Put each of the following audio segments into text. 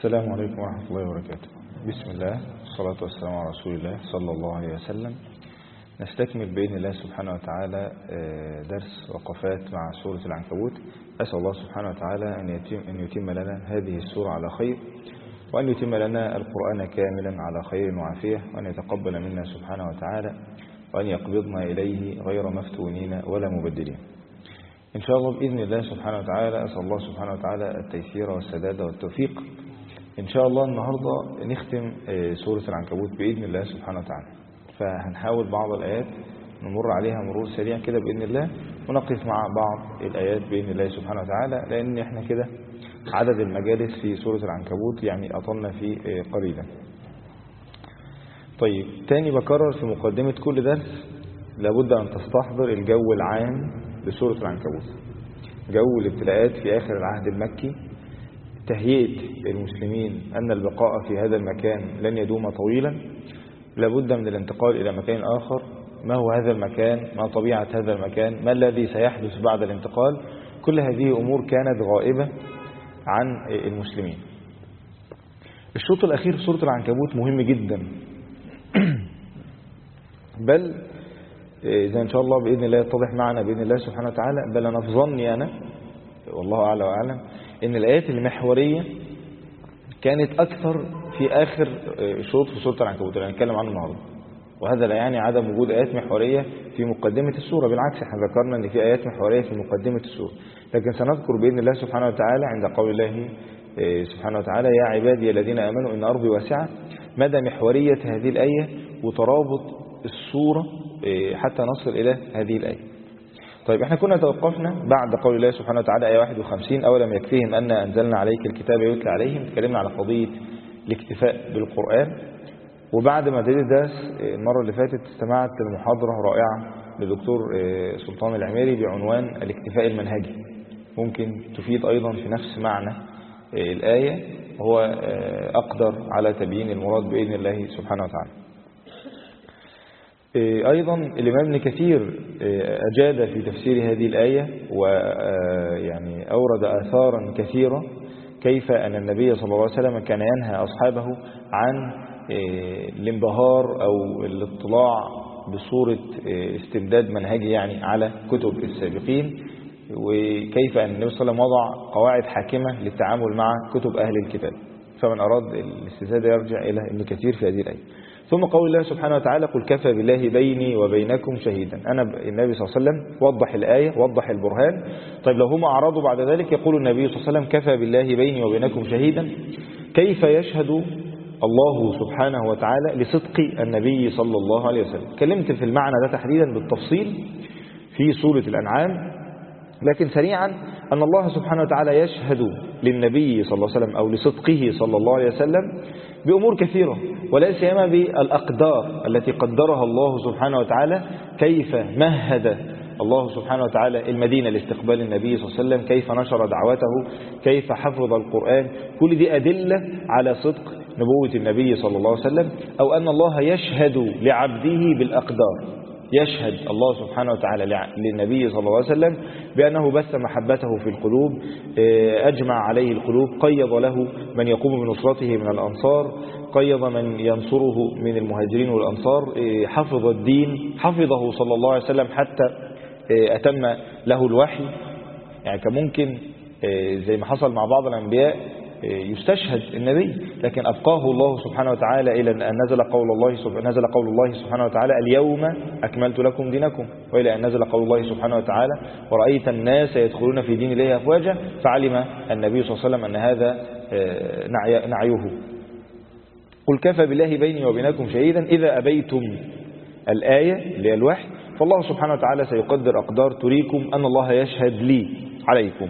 السلام عليكم ورحمة الله وبركاته. بسم الله والصلاة والسلام على رسول الله صلى الله عليه وسلم. نستكمل بإذن الله سبحانه وتعالى درس وقفات مع سورة العنكبوت. أسأل الله سبحانه وتعالى أن يتم لنا هذه السورة على خير، وأن يتم لنا القرآن كاملا على خير وعافية، وأن يتقبل منا سبحانه وتعالى، وأن يقبضنا إليه غير مفتونين ولا مبدلين إن شاء الله بإذن الله سبحانه وتعالى. أسأل الله سبحانه وتعالى التيسير والسداد والتوفيق. إن شاء الله النهاردة نختم سورة العنكبوت بإذن الله سبحانه وتعالى، فهنحاول بعض الآيات نمر عليها مرور سريع كده بإذن الله، ونقف مع بعض الآيات بإذن الله سبحانه وتعالى، لأن احنا كده عدد المجالس في سورة العنكبوت يعني أطلنا فيه قليلا. طيب، تاني بكرر في مقدمة كل درس لابد أن تستحضر الجو العام لسورة العنكبوت، جو الابتلاءات في آخر العهد المكي، تهيئة المسلمين أن البقاء في هذا المكان لن يدوم طويلا، لابد من الانتقال إلى مكان آخر. ما هو هذا المكان؟ ما طبيعة هذا المكان؟ ما الذي سيحدث بعد الانتقال؟ كل هذه أمور كانت غائبة عن المسلمين. الشوط الأخير في سورة العنكبوت مهم جدا، بل إذا إن شاء الله بإذن الله يتضح معنا بإذن الله سبحانه وتعالى، بل أنا في ظني أنا والله أعلى وأعلم إن الآيات المحورية كانت أكثر في آخر شوط في سورة العنكبوت اللي هنتكلم عنه النهارده، وهذا لا يعني عدم وجود آيات محورية في مقدمة السورة، بالعكس احنا ذكرنا أن في آيات محورية في مقدمة السورة، لكن سنذكر بإذن الله سبحانه وتعالى عند قول الله سبحانه وتعالى: يا عبادي الذين آمنوا إن أرضي واسعة، مدى محورية هذه الآية وترابط السورة حتى نصل إلى هذه الآية. طيب، احنا كنا توقفنا بعد قول الله سبحانه وتعالى آية 51: أولم يكفيهم أن أنزلنا عليك الكتاب يتلى عليهم. تكلمنا على قضية الاكتفاء بالقرآن، وبعد ما بدأت الدرس المرة اللي فاتت استمعت لمحاضرة رائعة للدكتور سلطان العميري بعنوان الاكتفاء المنهجي، ممكن تفيد أيضا في نفس معنى الآية، هو أقدر على تبيين المراد بإذن الله سبحانه وتعالى. أيضا الإمام ابن كثير أجاد في تفسير هذه الآية، ويعني أورد آثارا كثيرة كيف أن النبي صلى الله عليه وسلم كان ينهى أصحابه عن الانبهار أو الاطلاع بصورة استمداد منهجي يعني على كتب السابقين، وكيف أن النبي صلى الله عليه وسلم وضع قواعد حاكمة للتعامل مع كتب أهل الكتاب. فمن أراد الاستزادة يرجع إلى ابن كثير في هذه الآية. ثم قول الله سبحانه وتعالى: قل كفى بالله بيني وبينكم شهيدا. النبي صلى الله عليه وسلم وضح الآية، وضح البرهان. طيب، لو هم أعرضوا بعد ذلك يقول النبي صلى الله عليه وسلم: كفى بالله بيني وبينكم شهيدا. كيف يشهد الله سبحانه وتعالى لصدق النبي صلى الله عليه وسلم؟ كلمت في المعنى ده تحديدا بالتفصيل في سورة الأنعام، لكن سريعا أن الله سبحانه وتعالى يشهد للنبي صلى الله عليه وسلم أو لصدقه صلى الله عليه وسلم بأمور كثيرة، ولا سيما بالأقدار التي قدرها الله سبحانه وتعالى. كيف مهد الله سبحانه وتعالى المدينة لاستقبال النبي صلى الله عليه وسلم، كيف نشر دعوته، كيف حفظ القرآن. كل دي أدلة على صدق نبوة النبي صلى الله عليه وسلم، أو أن الله يشهد لعبده بالأقدار. يشهد الله سبحانه وتعالى للنبي صلى الله عليه وسلم بأنه بث محبته في القلوب، أجمع عليه القلوب، قيض له من يقوم بنصرته من الأنصار، قيض من ينصره من المهاجرين والأنصار، حفظ الدين، حفظه صلى الله عليه وسلم حتى أتم له الوحي. يعني كان ممكن زي ما حصل مع بعض الأنبياء يستشهد النبي، لكن أبقاه الله سبحانه وتعالى إلى أن نزل قول الله سبحانه وتعالى: اليوم أكملت لكم دينكم، وإلى أن نزل قول الله سبحانه وتعالى: ورأيت الناس يدخلون في دين الله أفواجا، فعلم النبي صلى الله عليه وسلم أن هذا نعيه. قل كفى بالله بيني وبينكم شهيدا إذا أبيتم. الآية اللي هي الوحي، فالله سبحانه وتعالى سيقدر أقدار تريكم أن الله يشهد لي عليكم.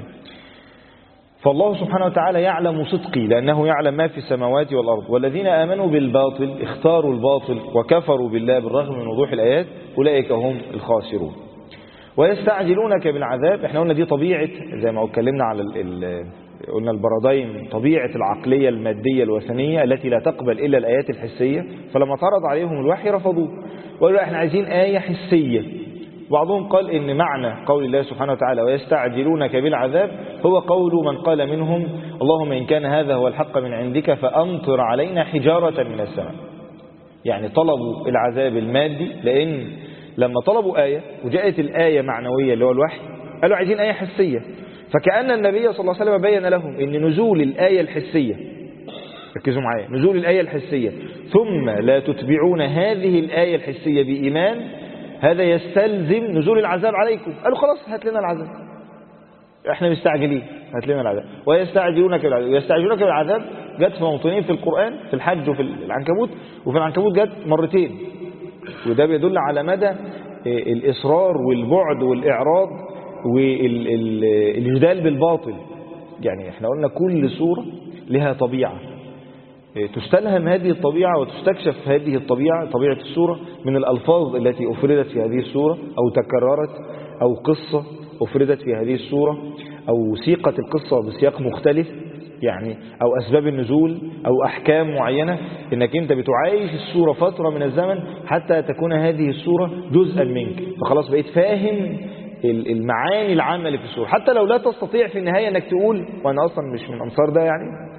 فالله سبحانه وتعالى يعلم صدقي لأنه يعلم ما في السماوات والأرض. والذين آمنوا بالباطل، اختاروا الباطل وكفروا بالله بالرغم من وضوح الآيات، أولئك هم الخاسرون. ويستعجلونك بالعذاب. احنا قلنا دي طبيعة، زي ما اتكلمنا على قلنا البرادين، طبيعة العقلية المادية الوثنية التي لا تقبل إلا الآيات الحسية. فلما تعرض عليهم الوحي رفضوه، وقالوا احنا عايزين آية حسية بعضهم قال إن معنى قول الله سبحانه وتعالى ويستعجلونك بالعذاب هو قول من قال منهم اللهم إن كان هذا هو الحق من عندك فأمطر علينا حجارة من السماء. يعني طلبوا العذاب المادي، لأن لما طلبوا آية وجاءت الآية معنوية اللي هو الوحي قالوا عايزين آية حسية، فكأن النبي صلى الله عليه وسلم بين لهم إن نزول الآية الحسية، ركزوا معايا، نزول الآية الحسية ثم لا تتبعون هذه الآية الحسية بإيمان هذا يستلزم نزول العذاب عليكم. قالوا خلاص هات لنا العذاب، احنا مستعجلين، هات لنا العذاب. ويستعجلونك بالعذاب، ويستعجلونك بالعذاب جت في موطنين في القرآن، في الحج وفي العنكبوت، وفي العنكبوت جت مرتين، وده بيدل على مدى الإصرار والبعد والإعراض والجدال بالباطل. يعني احنا قلنا كل سورة لها طبيعة، تستلهم هذه الطبيعة وتستكشف هذه الطبيعة، طبيعة السورة، من الألفاظ التي أفردت في هذه السورة أو تكررت، أو قصة أفردت في هذه السورة، أو سيقة القصة بسياق مختلف، يعني أو أسباب النزول أو أحكام معينة، إنك أنت بتعايش السورة فترة من الزمن حتى تكون هذه السورة جزءا منك، فخلاص بقيت فاهم المعاني العامة اللي في السورة، حتى لو لا تستطيع في النهاية أنك تقول، وأنا أصلا مش من أنصار ده، يعني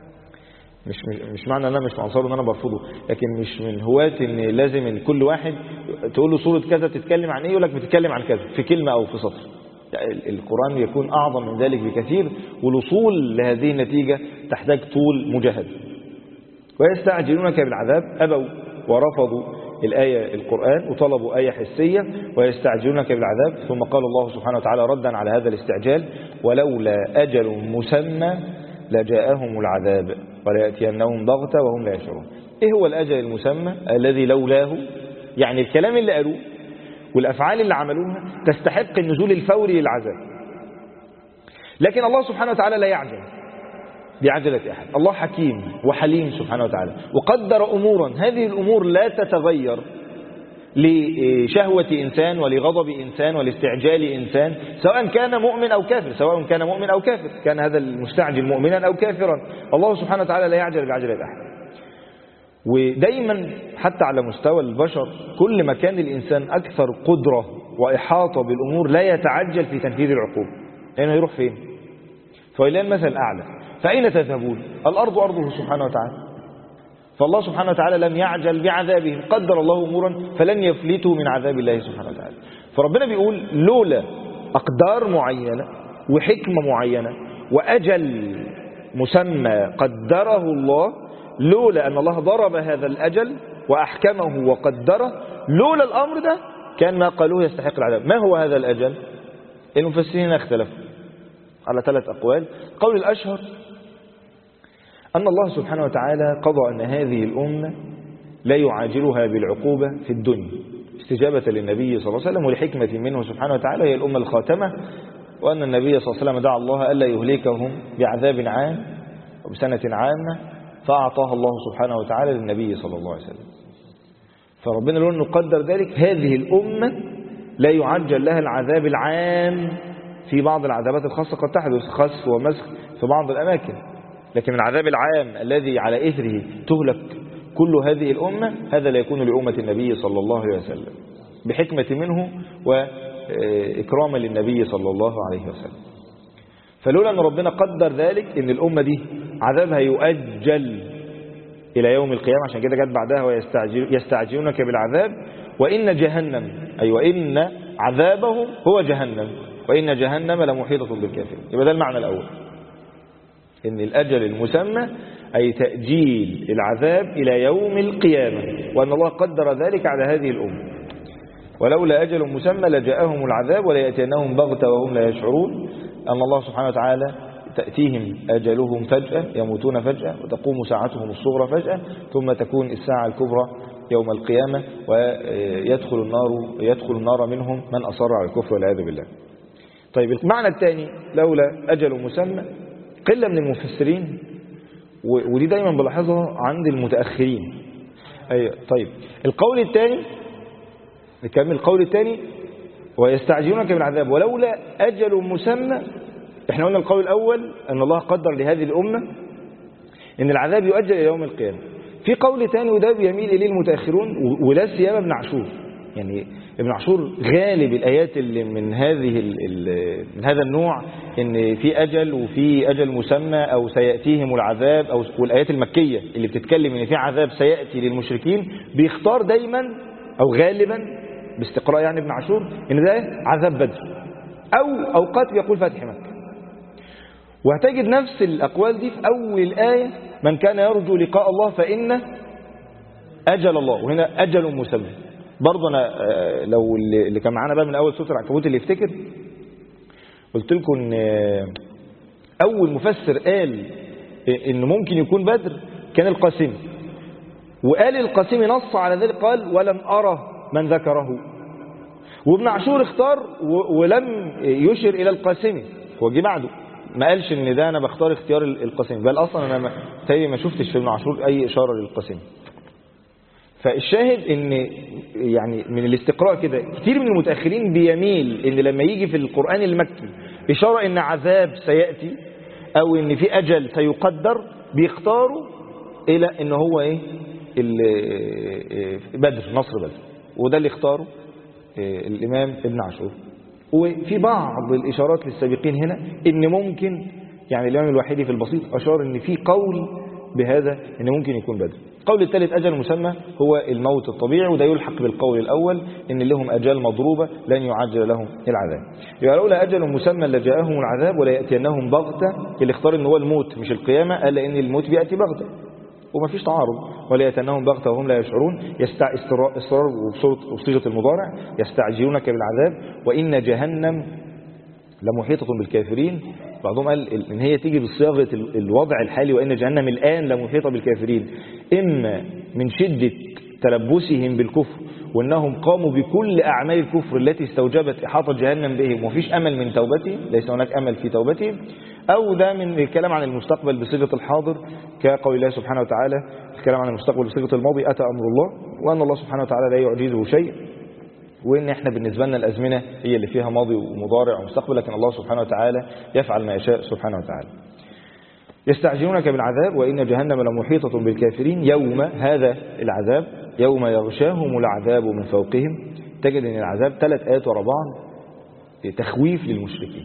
مش معنى أنا مش من أنصاره أن أنا برفضه، لكن مش من هواة أن لازم إن كل واحد تقول له سورة كذا بتتكلم عن إيه يقول لك بتتكلم عن كذا في كلمة أو في سطر. يعني القرآن يكون أعظم من ذلك بكثير، والوصول لهذه النتيجة تحتاج طول مجاهد. ويستعجلونك بالعذاب، أبوا ورفضوا الآية القرآن وطلبوا آية حسية، ويستعجلونك بالعذاب. ثم قال الله سبحانه وتعالى ردا على هذا الاستعجال ولولا أجل مسمى لجاءهم العذاب وليأتينهم بغتة وهم لا يشعرون. إيه هو الأجل المسمى الذي لولاه؟ يعني الكلام اللي قالوه والأفعال اللي عملوها تستحق النزول الفوري للعذاب، لكن الله سبحانه وتعالى لا يعجل بعجلة أحد. الله حكيم وحليم سبحانه وتعالى، وقدر أمورا هذه الأمور لا تتغير لشهوة إنسان ولغضب إنسان ولاستعجال إنسان، سواء كان مؤمن أو كافر، سواء كان مؤمن أو كافر، كان هذا المستعجل مؤمنا أو كافرا، الله سبحانه وتعالى لا يعجل بعجلة أحد. ودايما حتى على مستوى البشر كل ما كان الإنسان أكثر قدرة وإحاطة بالأمور لا يتعجل في تنفيذ العقوبة، لأنه يروح فين؟ فإلى المثل الأعلى، فأين تذهبون؟ الأرض أرضه سبحانه وتعالى، فالله سبحانه وتعالى لم يعجل بعذابهم، قدر الله أمورا فلن يفلتوا من عذاب الله سبحانه وتعالى. فربنا بيقول لولا أقدار معينة وحكمة معينة وأجل مسمى قدره الله، لولا أن الله ضرب هذا الأجل وأحكمه وقدره، لولا الأمر ده كان ما قالوه يستحق العذاب. ما هو هذا الأجل؟ المفسرين اختلفوا على 3 أقوال. قول الأشهر أن الله سبحانه وتعالى قضى أن هذه الأمة لا يعاجلها بالعقوبة في الدنيا استجابة للنبي صلى الله عليه وسلم، ولحكمة منه سبحانه وتعالى هي الأمة الخاتمة، وأن النبي صلى الله عليه وسلم دعا الله ألا يهلكهم بعذاب عام وبسنة عامة، فأعطاها الله سبحانه وتعالى للنبي صلى الله عليه وسلم. فربنا لو أنه قدر ذلك هذه الأمة لا يعجل لها العذاب العام، في بعض العذابات الخاصة قد تحدث خسف ومسخ في بعض الأماكن، لكن العذاب العام الذي على إثره تهلك كل هذه الأمة هذا لا يكون لأمة النبي صلى الله عليه وسلم، بحكمة منه وإكراما للنبي صلى الله عليه وسلم. فلولا أن ربنا قدر ذلك أن الأمة دي عذابها يؤجل إلى يوم القيامة، عشان كده جت بعدها ويستعجلونك بالعذاب وإن جهنم، أي وإن عذابهم هو جهنم وإن جهنم لمحيطة بالكافرين. يبقى ده المعنى الأول، إن الأجل المسمى أي تأجيل العذاب إلى يوم القيامة، وأن الله قدر ذلك على هذه الأمة. ولولا أجل مسمى لجاءهم العذاب وليأتينهم بغتة وهم لا يشعرون، أن الله سبحانه وتعالى تأتيهم أجلهم فجأة، يموتون فجأة، وتقوم ساعتهم الصغرى فجأة، ثم تكون الساعة الكبرى يوم القيامة، ويدخل النار منهم من أصر على الكفر والعياذ بالله. طيب المعنى الثاني لولا أجل مسمى، قلة من المفسرين، ودي دايما بلاحظها عند المتأخرين. طيب القول الثاني، نكمل القول الثاني، ويستعجلونك بالعذاب ولولا أجل مسمى. احنا قلنا القول الأول أن الله قدر لهذه الأمة أن العذاب يؤجل إلى يوم القيامة. في قول ثاني وده بيميل إليه المتأخرون ولا سيما ابن عاشور، يعني ابن عاشور غالب الآيات اللي من هذا النوع ان في أجل وفي أجل مسمى أو سيأتيهم العذاب أو والآيات المكية اللي بتتكلم ان في عذاب سيأتي للمشركين بيختار دايما أو غالبا باستقراء يعني ابن عاشور ان ده عذاب بدر أو أوقات بيقول فتح مكة. وهتجد نفس الأقوال دي في أول الآية من كان يرجو لقاء الله فإن أجل الله، وهنا أجل مسمى. برضه أنا لو اللي كان معانا بقى من أول سورة العنكبوت اللي يفتكر قلت لكم إن أول مفسر قال إن ممكن يكون بدر كان القاسمي، وقال القاسمي نص على ذلك قال ولم أرى من ذكره، وابن عاشور اختار ولم يشر إلى القاسمي، هو جه بعده ما قالش إن ده أنا بختار اختيار القاسمي، بل أصلا أنا ما شفتش في ابن عاشور أي إشارة للقاسمي. فالشاهد ان يعني من الاستقراء كده كتير من المتأخرين بيميل ان لما يجي في القرآن المكي إشارة ان عذاب سيأتي او ان في أجل سيقدر بيختاروا الى ان هو ايه بدر، نصر بدر، وده اللي اختاره الامام ابن عاشور. وفي بعض الإشارات للسابقين هنا ان ممكن يعني الامام الوحيدي في البسيط اشار ان في قول بهذا ان ممكن يكون بدر. القول الثالث أجل مسمى هو الموت الطبيعي، وده يلحق بالقول الأول إن لهم أجال مضروبة لن يعجل لهم العذاب. يبقى لولا أجل مسمى لجاءهم العذاب ولا يأتينهم بغتة، اللي اختار إن هو الموت مش القيامة قال لأن الموت بيأتي بغتة وما فيش تعارض، ولا يأتينهم بغتة وهم لا يشعرون. إصرار وبصيغة المضارع يستعجلونك بالعذاب وإن جهنم لمحيطة بالكافرين. بعضهم قال إن هي تيجي بصياغة الوضع الحالي وإن جهنم الآن لمحيطة بالكافرين، إما من شدة تلبسهم بالكفر وأنهم قاموا بكل أعمال الكفر التي استوجبت إحاطة جهنم بهم ومفيش أمل من توبتهم، ليس هناك أمل في توبتهم، أو ده من الكلام عن المستقبل بصيغة الحاضر كقول الله سبحانه وتعالى الكلام عن المستقبل بصيغة الماضي أتى أمر الله، وأن الله سبحانه وتعالى لا يعجزه شيء، وإن إحنا بالنسبة لنا الأزمنة هي اللي فيها ماضي ومضارع ومستقبل، لكن الله سبحانه وتعالى يفعل ما يشاء سبحانه وتعالى. يستعجلونك بالعذاب وإن جهنم لمحيطة بالكافرين يوم هذا العذاب يوم يغشاهم العذاب من فوقهم. تجد أن العذاب 3 آيات ورا بعض تخويف للمشركين،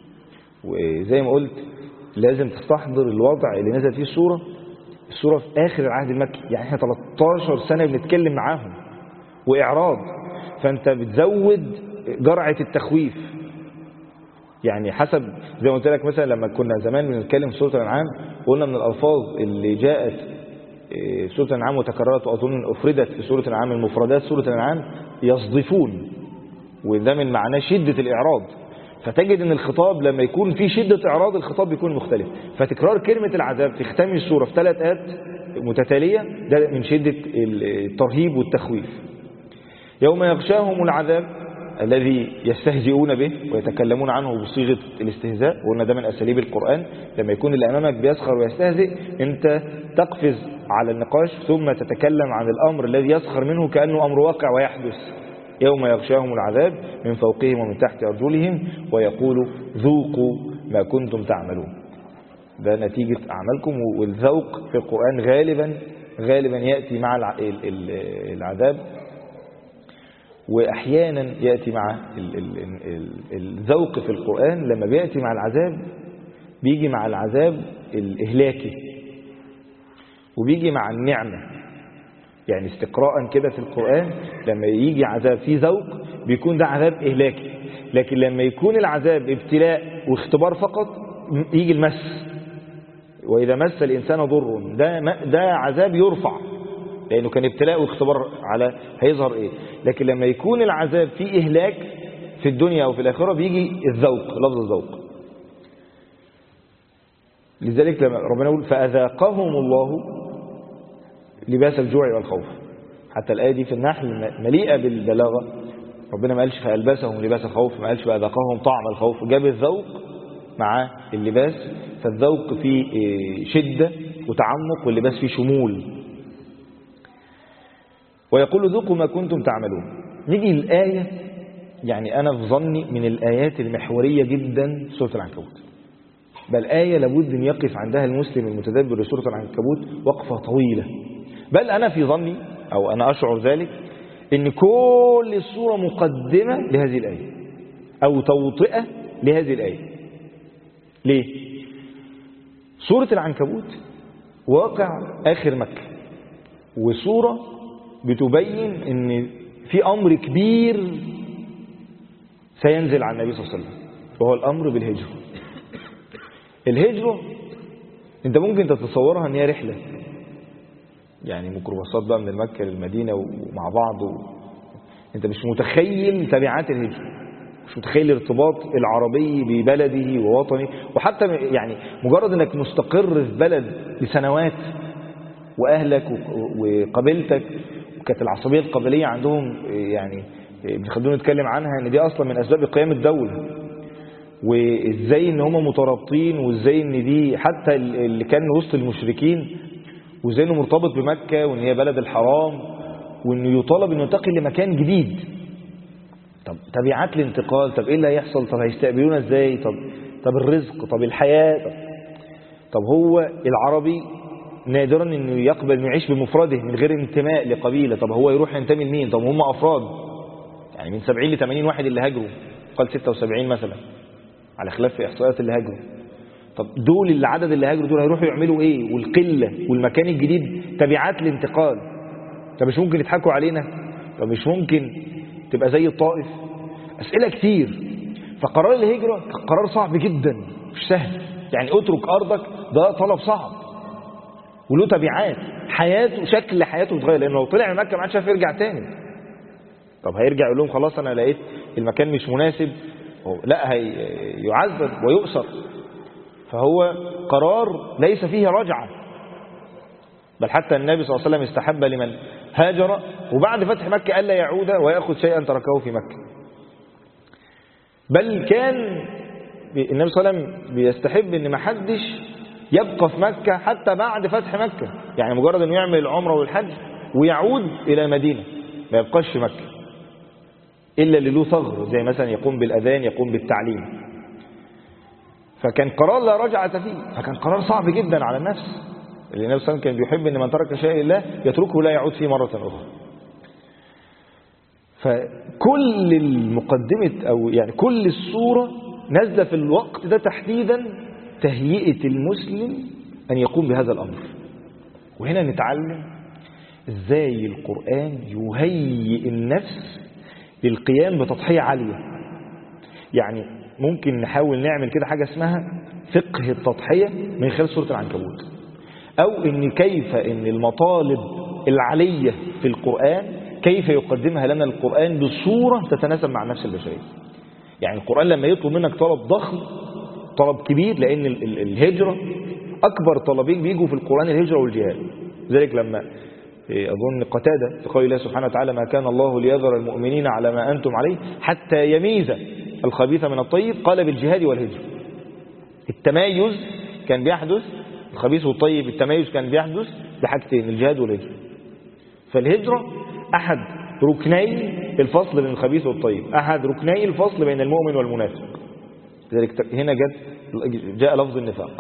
وزي ما قلت لازم تستحضر الوضع اللي نزل فيه السورة في آخر العهد المكي، يعني احنا 13 سنة بنتكلم معاهم وإعراض، فأنت بتزود جرعة التخويف. يعني حسب زي ما قلت لك مثلا لما كنا زمان بنتكلم في سورة الأنعام قلنا من الألفاظ اللي جاءت سورة الأنعام وتكررت وأظن أفردت في سورة الأنعام المفردات سورة الأنعام يصدفون، وده من معناه شدة الإعراض. فتجد أن الخطاب لما يكون في شدة إعراض الخطاب بيكون مختلف، فتكرار كلمة العذاب في ختام السورة في 3 آيات متتالية ده من شدة الترهيب والتخويف. يوم يغشاهم العذاب الذي يستهزئون به ويتكلمون عنه بصيغة الاستهزاء، وقلنا ده من أساليب القرآن لما يكون اللي أمامك بيسخر ويستهزئ أنت تقفز على النقاش ثم تتكلم عن الأمر الذي يسخر منه كأنه أمر واقع ويحدث. يوم يغشاهم العذاب من فوقهم ومن تحت أرجلهم ويقول ذوقوا ما كنتم تعملون. ده نتيجة أعمالكم، والذوق في القرآن غالبا يأتي مع العذاب، وأحيانا يأتي مع الذوق في القرآن. لما بيأتي مع العذاب بيجي مع العذاب الإهلاكي وبيجي مع النعمة. يعني استقراء كده في القرآن لما يجي عذاب فيه ذوق بيكون ده عذاب إهلاكي، لكن لما يكون العذاب ابتلاء واختبار فقط يجي المس، وإذا مس الإنسان ضر ده عذاب يرفع لأنه كان ابتلاء واختبار على هيظهر إيه. لكن لما يكون العذاب فيه إهلاك في الدنيا وفي الآخرة بيجي الذوق، لفظ الذوق. لذلك لما ربنا يقول فأذاقهم الله لباس الجوع والخوف، حتى الآية دي في النحل مليئة بالبلاغة. ربنا ما قالش فألبسهم لباس الخوف، ما قالش فأذاقهم طعم الخوف، جاب الذوق مع اللباس. فالذوق فيه شدة وتعمق واللباس فيه شمول. ويقول ذوقوا ما كنتم تعملون. نيجي الآية يعني أنا في ظني من الآيات المحورية جدا سورة العنكبوت، بل آية لابد أن يقف عندها المسلم المتدبر لسورة العنكبوت وقفة طويلة. بل أنا في ظني أو أنا أشعر ذلك إن كل السورة مقدمة لهذه الآية أو توطئة لهذه الآية. ليه؟ سورة العنكبوت واقع آخر مكة، وسورة بتبين إن في أمر كبير سينزل على النبي صلى الله عليه وسلم، وهو الأمر بالهجرة. الهجرة أنت ممكن تتصورها أن هي رحلة، يعني ميكروباصات بقى من مكة للمدينة ومع بعض أنت مش متخيل تبعات الهجرة، مش متخيل ارتباط العربي ببلده ووطنه، وحتى يعني مجرد أنك مستقر في بلد لسنوات وأهلك وقبيلتك، وكانت العصبية القبلية عندهم يعني بنخلونا نتكلم عنها ان دي اصلا من اسباب قيام الدولة، وازاي ان هم مترابطين، وازاي ان دي حتى اللي كان وسط المشركين، وازاي انه مرتبط بمكة وان هي بلد الحرام، وانه يطالب انه ينتقل لمكان جديد. طب تبعات الانتقال، طب ايه اللي هيحصل، طب هيستقبلونا ازاي، طب الرزق، طب الحياة، طب هو العربي نادرا انه يقبل انه يعيش بمفرده من غير انتماء لقبيلة. طب هو يروح ينتمي لمين؟ طب هم افراد يعني من 70 ل 80 واحد اللي هاجروا، قال 76 مثلا على خلاف في احصائيات اللي هاجروا. طب دول العدد اللي هاجروا دول هيروحوا يعملوا ايه؟ والقلة والمكان الجديد، تبعات الانتقال. طب مش ممكن يضحكوا علينا؟ طب مش ممكن تبقى زي الطائف؟ اسئلة كتير. فقرار الهجرة قرار صعب جدا، مش سهل. يعني اترك ارضك ده طلب صعب وله تبعات، حياته شكل حياته اتغير، لانه لو طلع من مكة ما عادش يرجع تاني. طب هيرجع يقول لهم خلاص انا لقيت المكان مش مناسب؟ لا، هيعذب ويؤسر. فهو قرار ليس فيه رجعة، بل حتى النبي صلى الله عليه وسلم استحب لمن هاجر وبعد فتح مكة ألا يعود ويأخذ شيئا تركه في مكة. بل كان النبي صلى الله عليه وسلم بيستحب ان ما حدش يبقى في مكة حتى بعد فتح مكة، يعني مجرد انه يعمل العمرة والحج ويعود الى المدينة، ما يبقاش في مكة إلا اللي له ثغر، زي مثلا يقوم بالأذان، يقوم بالتعليم. فكان قرار لا رجعة فيه، فكان قرار صعب جدا على النفس. النبي صلى الله عليه وسلم كان بيحب أن من ترك شيء لله يتركه لا يعود فيه مرة أخرى. فكل المقدمة أو يعني كل الصورة نازلة في الوقت ده تحديدا تهيئة المسلم أن يقوم بهذا الأمر. وهنا نتعلم إزاي القرآن يهيئ النفس للقيام بتضحية عالية. يعني ممكن نحاول نعمل كده حاجة اسمها فقه التضحية من خلال سورة العنكبوت، أو إن كيف إن المطالب العالية في القرآن كيف يقدمها لنا القرآن بصورة تتناسب مع النفس البشرية. يعني القرآن لما يطلب منك طلب ضخم، طلب كبير، لأن الهجرة أكبر طلبين بيجوا في القرآن الهجرة والجهاد. ذلك لما أظن قتادة في قول الله سبحانه وتعالى ما كان الله ليذر المؤمنين على ما أنتم عليه حتى يميز الخبيث من الطيب، قال بالجهاد والهجرة. التمايز كان بيحدث، الخبيث والطيب التمايز كان بيحدث بحاجتين، الجهاد والهجرة. فالهجرة أحد ركني الفصل بين الخبيث والطيب، أحد ركني الفصل بين المؤمن والمنافق. لذلك هنا جاء لفظ النفاق.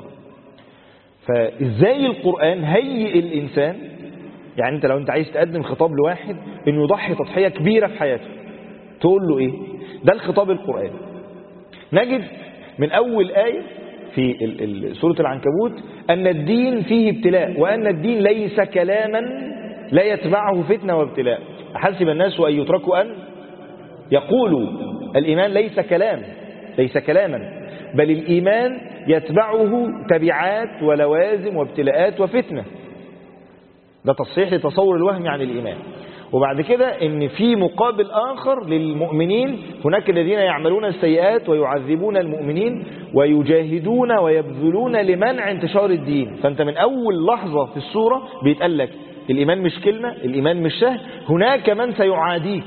فإزاي القرآن هيئ الإنسان، يعني لو أنت عايز تقدم خطاب لواحد إنه يضحي تضحية كبيرة في حياته، تقول له إيه؟ ده الخطاب القرآني. نجد من أول آية في سورة العنكبوت أن الدين فيه ابتلاء، وأن الدين ليس كلاما لا يتبعه فتنة وابتلاء. أحسب الناس أن يتركوا أن يقولوا. الإيمان ليس كلام، ليس كلاما، بل الإيمان يتبعه تبعات ولوازم وابتلاءات وفتنة. ده تصحيح لتصور الوهم عن الإيمان. وبعد كده إن في مقابل آخر للمؤمنين، هناك الذين يعملون السيئات ويعذبون المؤمنين ويجاهدون ويبذلون لمنع انتشار الدين. فأنت من أول لحظة في السورة بيتقال لك الإيمان مش كلمة، الإيمان مش سهل، هناك من سيعاديك.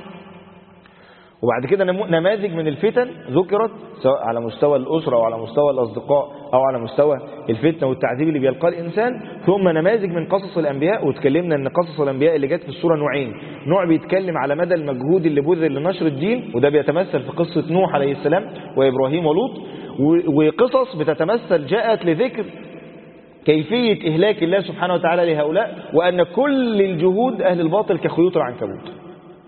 وبعد كده نماذج من الفتن ذكرت، سواء على مستوى الأسرة أو على مستوى الأصدقاء أو على مستوى الفتنة والتعذيب اللي بيلقاه الإنسان. ثم نماذج من قصص الأنبياء، وتكلمنا أن قصص الأنبياء اللي جت في السورة نوعين، نوع بيتكلم على مدى المجهود اللي بذل لنشر الدين، وده بيتمثل في قصة نوح عليه السلام وإبراهيم ولوط، وقصص بتتمثل جاءت لذكر كيفية إهلاك الله سبحانه وتعالى لهؤلاء، وأن كل الجهود أهل الباطل كخيوط العنكبوت.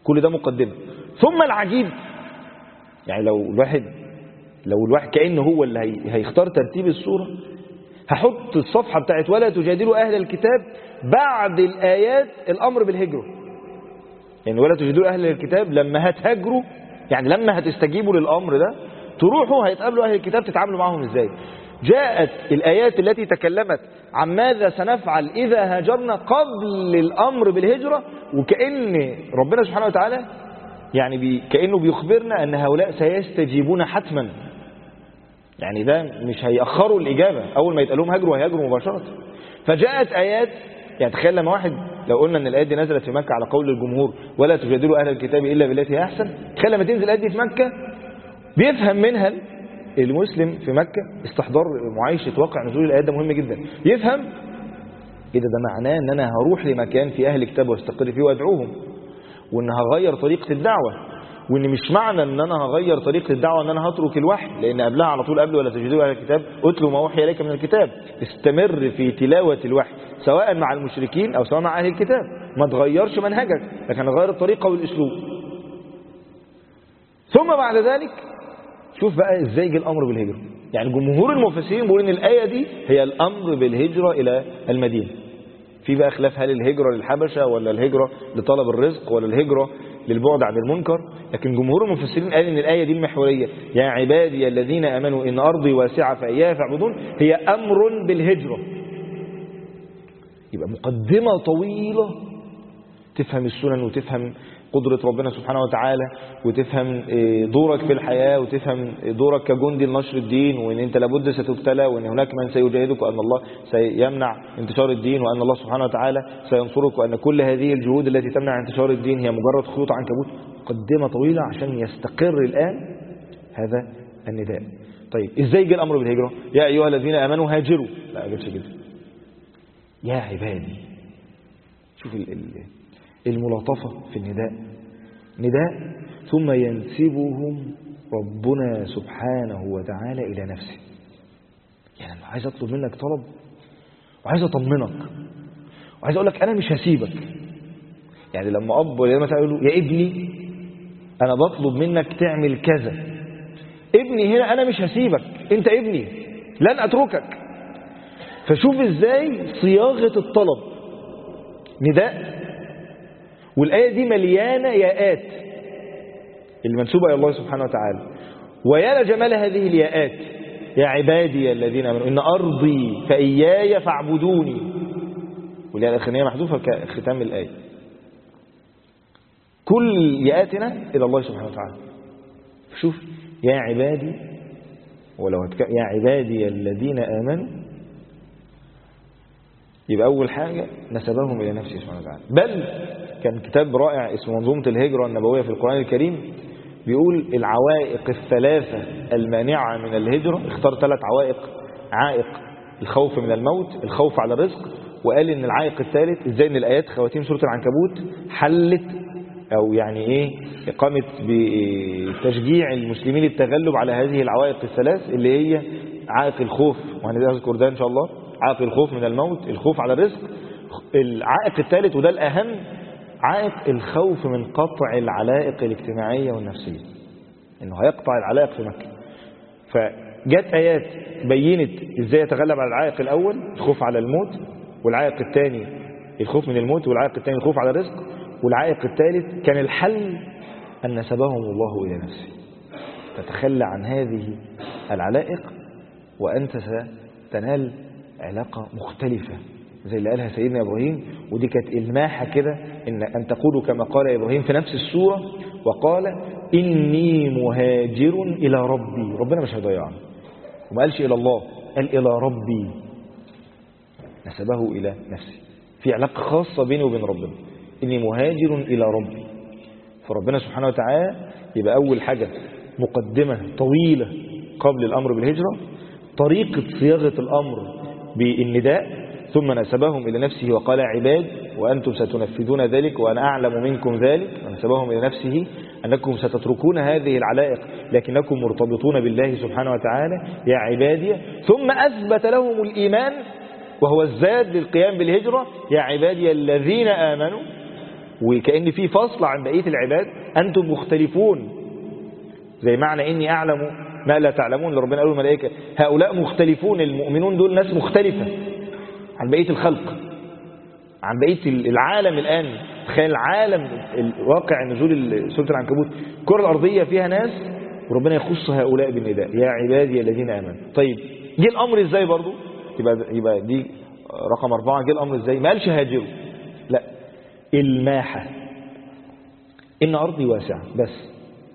كل ده مقدمة. ثم العجيب، يعني لو الواحد كأنه هو اللي هيختار ترتيب السورة، هحط الصفحة بتاعت ولا تجادلوا أهل الكتاب بعد الآيات الأمر بالهجرة. يعني ولا تجادلوا أهل الكتاب لما هتهاجروا، يعني لما هتستجيبوا للأمر ده تروحوا هيتقابلوا أهل الكتاب تتعاملوا معهم إزاي. جاءت الآيات التي تكلمت عن ماذا سنفعل إذا هاجرنا قبل الأمر بالهجرة، وكأن ربنا سبحانه وتعالى يعني كأنه بيخبرنا أن هؤلاء سيستجيبون حتما. يعني ده مش هيأخروا الإجابة، أول ما يتقالهم هاجروا هيهاجروا مباشرة. فجاءت آيات، يعني تخيل لما واحد لو قلنا أن الآيات دي نزلت في مكة على قول الجمهور ولا تجادلوا أهل الكتاب إلا بالتي هي أحسن، تخيل لما تنزل الآيات دي في مكة بيفهم منها المسلم في مكة استحضار معايشة واقع نزول الآيات ده مهم جدا. يفهم إذا ده معناه أن أنا هروح لمكان في أهل الكتاب واستقر فيه وأدعوهم، وأن هغير طريقة الدعوة، وأن مش معنى أن أنا هغير طريقة الدعوة أن أنا هترك الوحي، لأن قبلها على طول قبل ولا تجادلوا أهل الكتاب أتلوا ما وحي إليك من الكتاب، استمر في تلاوة الوحي سواء مع المشركين أو سواء مع أهل الكتاب، ما تغيرش منهجك لكن غير الطريقة والأسلوب. ثم بعد ذلك شوف بقى ازاي جه الامر بالهجره. يعني جمهور المفسرين بيقولوا ان الايه دي هي الامر بالهجره الى المدينه. في بقى خلاف هل الهجره للحبشه ولا الهجره لطلب الرزق ولا الهجره للبعد عن المنكر، لكن جمهور المفسرين قال ان الايه دي المحوريه يا عبادي الذين امنوا ان ارضي واسعه فاياي فاعبدون هي امر بالهجره. يبقى مقدمه طويله تفهم السنن وتفهم قدرة ربنا سبحانه وتعالى وتفهم دورك في الحياة وتفهم دورك كجندي لنشر الدين، وان انت لابد ستبتلى وان هناك من سيجاهدك وان الله سيمنع انتشار الدين وان الله سبحانه وتعالى سينصرك وان كل هذه الجهود التي تمنع انتشار الدين هي مجرد خيوط عنكبوت. مقدمة طويلة عشان يستقر الآن هذا النداء. طيب ازاي جاء الأمر بالهجرة؟ يا أيها الذين آمنوا هاجروا، لا أجلش كده، يا عبادي. شوف الملاطفة في النداء، نداء ثم ينسبهم ربنا سبحانه وتعالى إلى نفسه. يعني أنا عايز أطلب منك طلب وعايز أطمنك وعايز أقول لك أنا مش هسيبك. يعني لما أب ولا مثلا يقول له يا ابني أنا بطلب منك تعمل كذا، ابني هنا أنا مش هسيبك، أنت ابني لن أتركك. فشوف إزاي صياغة الطلب نداء، والآية دي مليانة ياءات المنسوبة إلى الله سبحانه وتعالى. ويا لجمال هذه الياءات، يا عبادي الذين آمنوا إن أرضي فإياي فاعبدوني، والياء الأخرانية محذوفة كختام الآية. كل ياءاتنا إلى الله سبحانه وتعالى. شوف يا عبادي، ولو يا عبادي الذين آمنوا، يبقى أول حاجة نسبهم إلى نفسه سبحانه وتعالى. بل كان كتاب رائع اسمه منظومة الهجرة النبوية في القرآن الكريم بيقول العوائق الثلاثة المانعة من الهجرة، اختار 3 عوائق: عائق الخوف من الموت، الخوف على الرزق، وقال ان العائق الثالث ازاي ان الآيات خواتيم سورة العنكبوت حلت او يعني ايه قامت بتشجيع المسلمين للتغلب على هذه العوائق الثلاث اللي هي عائق الخوف، وهنذكر ده ان شاء الله، عائق الخوف من الموت، الخوف على الرزق. العائق الثالث وده الأهم، عائق الخوف من قطع العلائق الاجتماعية والنفسية، انه هيقطع العلائق في مكة. فجت آيات بينت ازاي يتغلب على العائق الأول الخوف على الموت، والعائق الثاني الخوف من الموت، والعائق الثاني الخوف على الرزق، والعائق الثالث كان الحل أن نسبهم الله إلى نفسه. تتخلى عن هذه العلائق وأنت ستنال علاقة مختلفة زي اللي قالها سيدنا إبراهيم، ودي كانت إلماحة كده أن تقولوا كما قال إبراهيم في نفس السورة، وقال إني مهاجر إلى ربي. ربنا مش هيضيعنا، وما قالش إلى الله، قال إلى ربي، نسبه إلى نفسه، في علاقة خاصة بيني وبين ربنا، إني مهاجر إلى ربي. فربنا سبحانه وتعالى يبقى أول حاجة مقدمة طويلة قبل الأمر بالهجرة، طريقة صياغة الأمر بالنداء، ثم نسبهم إلى نفسه وقال عباد وأنتم ستنفذون ذلك وأنا أعلم منكم ذلك، ونسبهم إلى نفسه أنكم ستتركون هذه العلائق لكنكم مرتبطون بالله سبحانه وتعالى يا عبادي، ثم أثبت لهم الإيمان وهو الزاد للقيام بالهجرة، يا عبادي الذين آمنوا وكأن في فصل عن بقية العباد، أنتم مختلفون، زي معنى إني أعلم ما لا تعلمون اللي ربنا قالوا الملائكة هؤلاء مختلفون، المؤمنون دول ناس مختلفة عن بقية الخلق، عن بقية العالم. الآن تخيل العالم الواقع نزول سورة العنكبوت، الكرة الأرضية فيها ناس وربنا يخص هؤلاء بالنداء يا عبادي الذين آمنوا. طيب جه الأمر إزاي برضو؟ يبقى دي رقم 4. جه الأمر إزاي؟ ما قالش هاجروا، لا، الماحة، إن أرضي واسعة. بس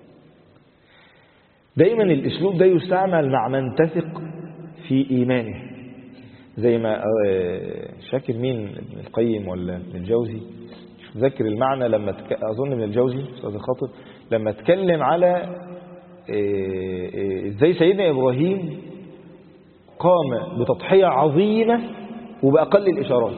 دايما الأسلوب ده يستعمل مع من تثق في إيمانه، زي ما شاكر مين، ابن القيم ولا ابن الجوزي، مش مذكر المعنى، لما أظن ابن الجوزي أستاذ الخاطر، لما اتكلم على ازاي سيدنا إبراهيم قام بتضحية عظيمة وبأقل الإشارات.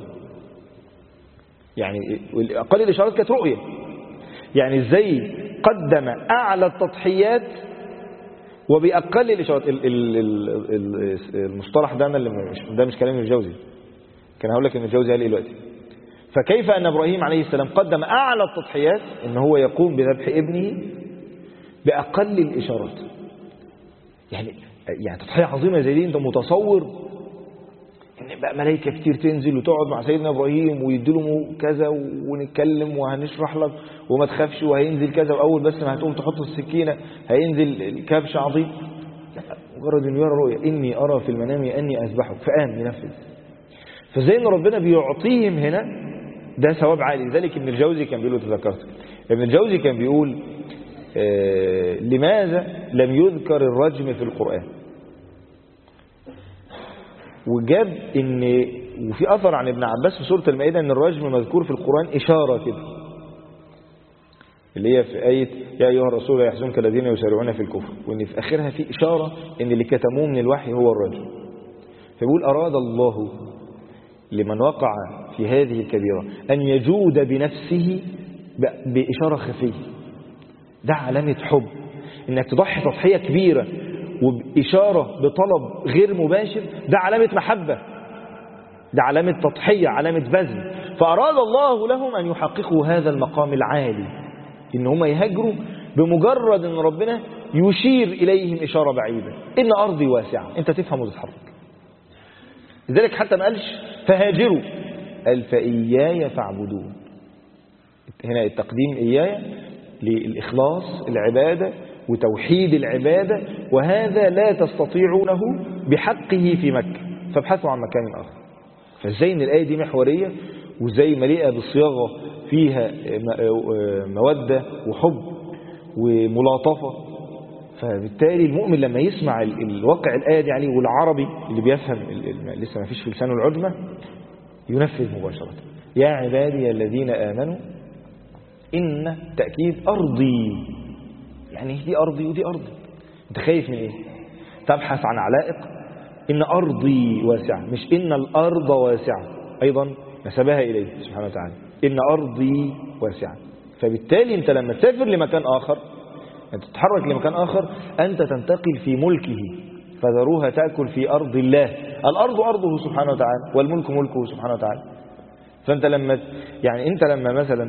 يعني أقل الإشارات كانت رؤية، يعني ازاي قدم أعلى التضحيات وبأقل الإشارات. المصطلح ده أنا ده مش كلام الجوزي، كان هقول لك إن الجوزي قال إيه دلوقتي. فكيف أن إبراهيم عليه السلام قدم أعلى التضحيات إن هو يقوم بذبح ابنه بأقل الإشارات. يعني تضحية عظيمة زي دي، أنت متصور إن بقى ملائكة كتير تنزل وتقعد مع سيدنا إبراهيم ويديله كذا ونتكلم وهنشرح لك وما تخافش وهينزل كذا، وأول بس ما هتقوم تحط السكينة هينزل الكبش عظيم. مجرد إنه يرى رؤية، إني أرى في المنام أني أذبحك، فقام ينفذ. فزي إن ربنا بيعطيهم هنا ده ثواب عالي. لذلك ابن الجوزي كان بيقول، تذكرت ابن الجوزي كان بيقول لماذا لم يذكر الرجم في القرآن؟ وجاب ان وفي اثر عن ابن عباس في سورة المائدة ان الرجم مذكور في القرآن اشارة كده، اللي هي في آية يا ايها الرسول لا يحزنك الذين يسارعون في الكفر، وان في اخرها في اشارة ان اللي كتموه من الوحي هو الرجم. فبيقول اراد الله لمن وقع في هذه الكبيرة ان يجود بنفسه بإشارة خفية. ده علامة حب، انك تضحي تضحية كبيرة وبإشارة بطلب غير مباشر، ده علامة محبة، ده علامة تضحية، علامة بذل. فأراد الله لهم أن يحققوا هذا المقام العالي، إن هم يهاجروا بمجرد أن ربنا يشير إليهم إشارة بعيدة، إن أرضي واسعة. أنت تفهم وتتحرك. لذلك حتى ما قالش فهاجروا، قال فإياي فاعبدون. هنا التقديم إياي للإخلاص العبادة وتوحيد العبادة، وهذا لا تستطيعونه بحقه في مكة، فابحثوا عن مكان آخر. فازاي ان الآية دي محورية، وازاي مليئة بالصياغة فيها مودة وحب وملاطفة. فبالتالي المؤمن لما يسمع الواقع الآية دي عليه، والعربي اللي بيفهم لسه ما فيش في لسانه العجمة ينفذ مباشرة. يا عبادي الذين آمنوا إن تأكيد أرضي، يعني دي أرضي ودي أرضي. أنت خايف من إيه؟ تبحث عن علائق. إن أرضي واسعة، مش إن الأرض واسعة، أيضا نسبها إليه سبحانه وتعالى، إن أرضي واسعة. فبالتالي أنت لما تسافر لمكان آخر، أنت تتحرك لمكان آخر، أنت تنتقل في ملكه. فذروها تأكل في أرض الله، الأرض أرضه سبحانه وتعالى والملك ملكه سبحانه وتعالى. فأنت لما مثلا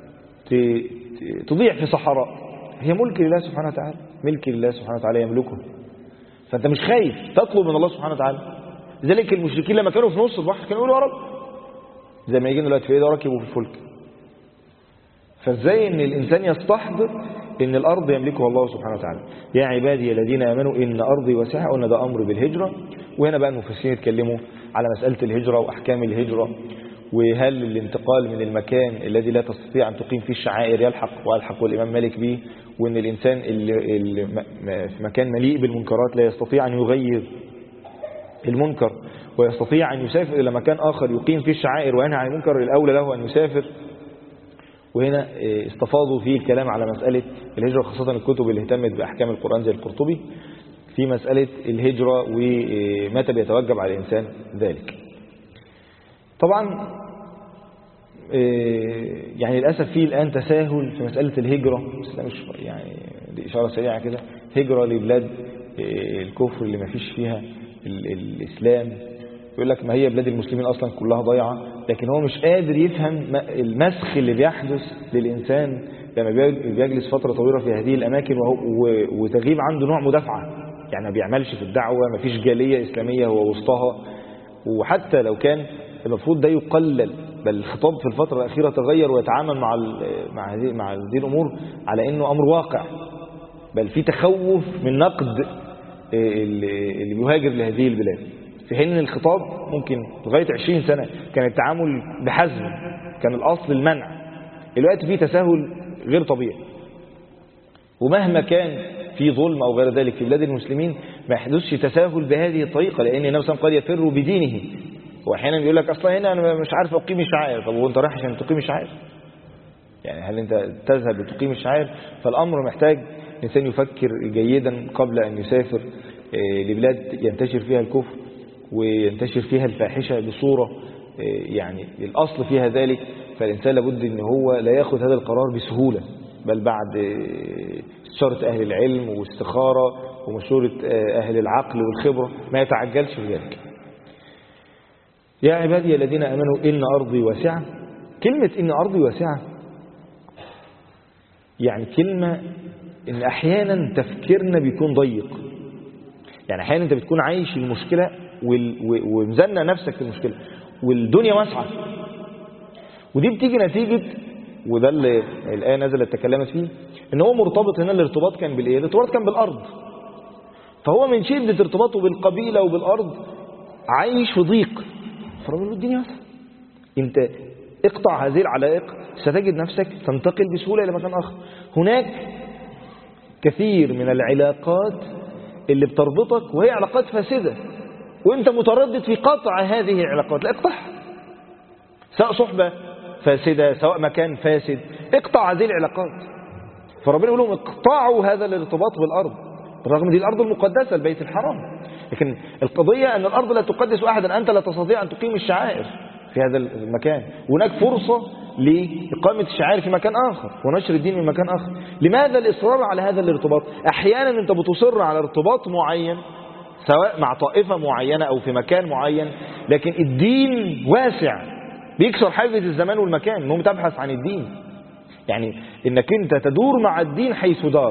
تضيع في صحراء، هي ملك لله سبحانه وتعالى، ملك لله سبحانه وتعالى يملكه. فأنت مش خايف تطلب من الله سبحانه وتعالى. لذلك المشركين لما كانوا في نص البحر كانوا يقولوا يا رب، زي ما يجينا دلوقتي في إذا ركبوا في الفلك. فازاي ان الإنسان يستحضر ان الأرض يملكها الله سبحانه وتعالى. يا عبادي الذين آمنوا إن أرضي واسعة، قلنا ده أمر بالهجرة. وهنا بقى المفسرين يتكلموا على مسألة الهجرة وأحكام الهجرة، وهل الانتقال من المكان الذي لا تستطيع أن تقيم فيه الشعائر يلحق، وألحق الإمام مالك به، وأن الإنسان اللي في مكان مليء بالمنكرات لا يستطيع أن يغير المنكر، ويستطيع أن يسافر إلى مكان آخر يقيم فيه الشعائر وينهى عن المنكر، الأولى له أن يسافر. وهنا استفاضوا فيه الكلام على مسألة الهجرة، خاصة الكتب اللي اهتمت بأحكام القرآن زي القرطبي في مسألة الهجرة ومتى بيتوجب على الإنسان ذلك. طبعا يعني للأسف فيه الآن تساهل في مسألة الهجرة، بس مش يعني دي إشارة سريعة كده، هجرة لبلاد الكفر اللي ما فيش فيها الإسلام، يقول لك ما هي بلاد المسلمين أصلا كلها ضيعة، لكن هو مش قادر يفهم المسخ اللي بيحدث للإنسان لما بيجلس فترة طويلة في هذه الأماكن وتغيب عنده نوع مدافعة، يعني ما بيعملش في الدعوة، ما فيش جالية إسلامية هو وسطها. وحتى لو كان المفروض ده يقلل، بل الخطاب في الفترة الأخيرة تغير ويتعامل مع هذه الأمور على أنه أمر واقع، بل في تخوف من نقد اللي بيهاجر لهذه البلاد، في حين ان الخطاب ممكن لغاية 20 سنة كان التعامل بحزم، كان الأصل المنع. الوقت فيه تساهل غير طبيعي، ومهما كان في ظلم أو غير ذلك في بلاد المسلمين ما يحدثش تساهل بهذه الطريقة، لأن النبي صلى الله عليه وسلم قد يفر بدينه. وأحيانا بيقول لك أصلا هنا أنا مش عارف أقيم الشعائر. طب وأنت رايح عشان تقيم الشعائر؟ يعني هل أنت تذهب لتقيم الشعائر؟ فالأمر محتاج الإنسان يفكر جيدا قبل أن يسافر لبلاد ينتشر فيها الكفر وينتشر فيها الفاحشة بصورة يعني الأصل فيها ذلك. فالإنسان لابد أن هو لا يأخذ هذا القرار بسهولة، بل بعد استشارة أهل العلم واستخارة ومشورة أهل العقل والخبرة، ما يتعجلش في ذلك. يا عبادي الذين آمنوا إن أرضي واسعة. كلمة إن أرضي واسعة يعني كلمة إن أحيانا تفكيرنا بيكون ضيق، يعني أحيانا أنت بتكون عايش المشكلة ومزنى نفسك في المشكلة والدنيا واسعة، ودي بتيجي نتيجة، وده اللي الآية نزلت تكلمت فيه، إن هو مرتبط هنا. الارتباط كان بالإيه؟ الارتباط كان بالأرض. فهو من شدة ارتباطه بالقبيلة وبالأرض عايش في ضيق، فربنا الدنيا واسعة. أنت اقطع هذه العلائق ستجد نفسك تنتقل بسهولة إلى مكان آخر. هناك كثير من العلاقات اللي بتربطك وهي علاقات فاسدة، وانت متردد في قطع هذه العلاقات، لا اقطعها. سواء صحبة فاسدة، سواء مكان فاسد، اقطع هذه العلاقات. فربنا يقول لهم اقطعوا هذا الارتباط بالأرض، بالرغم دي الأرض المقدسة البيت الحرام، لكن القضية أن الأرض لا تقدس أحدا، أنت لا تستطيع أن تقيم الشعائر في هذا المكان. هناك فرصة لإقامة الشعائر في مكان آخر ونشر الدين من مكان آخر. لماذا الإصرار على هذا الارتباط؟ أحيانا أنت بتصر على ارتباط معين سواء مع طائفة معينة أو في مكان معين، لكن الدين واسع بيكسر حاجز الزمان والمكان. المهم تبحث عن الدين، يعني إنك أنت تدور مع الدين حيث دار.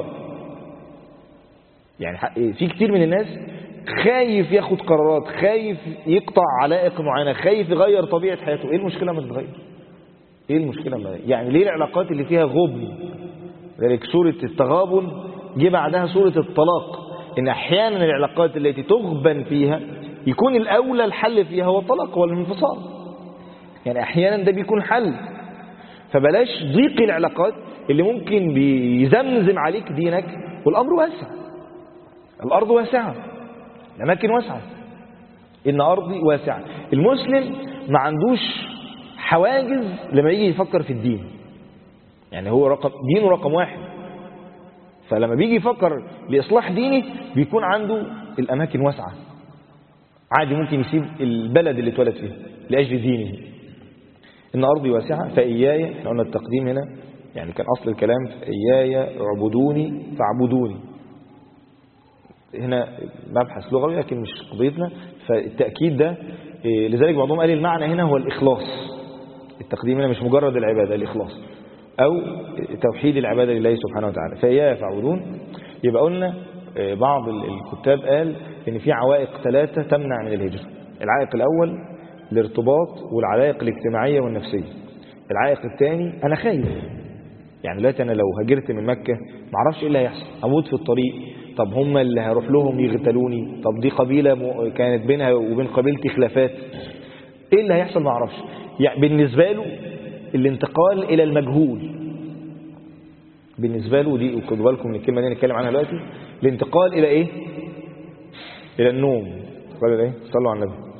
يعني في كتير من الناس خايف ياخد قرارات، خايف يقطع علائق معينة، خايف يغير طبيعة حياته. ايه المشكلة ما تتغير؟ ايه المشكلة ما يعني ليه العلاقات اللي فيها غبن؟ لذلك سورة التغابن جه بعدها سورة الطلاق، ان احيانا العلاقات التي تغبن فيها يكون الاولى الحل فيها هو الطلاق والانفصال. يعني احيانا ده بيكون حل. فبلاش ضيق العلاقات اللي ممكن بيزمزم عليك دينك، والامر واسع، الارض واسعة، الأماكن واسعة. إن أرضي واسعة. المسلم ما عندوش حواجز لما يجي يفكر في الدين، يعني هو دينه رقم واحد. فلما بيجي يفكر لإصلاح دينه بيكون عنده الأماكن واسعة، عادي ممكن يسيب البلد اللي اتولد فيه لأجل دينه. إن أرضي واسعة فإياي، احنا قلنا التقديم هنا يعني كان أصل الكلام إياي اعبدوني فاعبدوني، هنا مبحث لغوي لكن مش قضيتنا. فالتأكيد ده لذلك بعضهم قال المعنى هنا هو الإخلاص. التقديم هنا مش مجرد العبادة، الإخلاص أو توحيد العبادة لله سبحانه وتعالى. فإياه فاعبدون. يبقى قلنا بعض الكتاب قال إن في عوائق 3 تمنع من الهجرة. العائق الأول الارتباط والعوائق الاجتماعية والنفسية. العائق الثاني أنا خايف، يعني دلوقتي أنا لو هاجرت من مكة معرفش إيه اللي هيحصل، أموت في الطريق، طب هم اللي هروح لهم يغتالوني، طب دي قبيلة كانت بينها وبين قبيلتي خلافات، ايه اللي هيحصل ما اعرفش. يعني بالنسبة له الانتقال الى المجهول، بالنسبة له دي، وخدوا بالكم من الكلمة دي نتكلم عنها دلوقتي، الانتقال الى ايه؟ الى النوم. قال ايه؟ صلوا على النبي.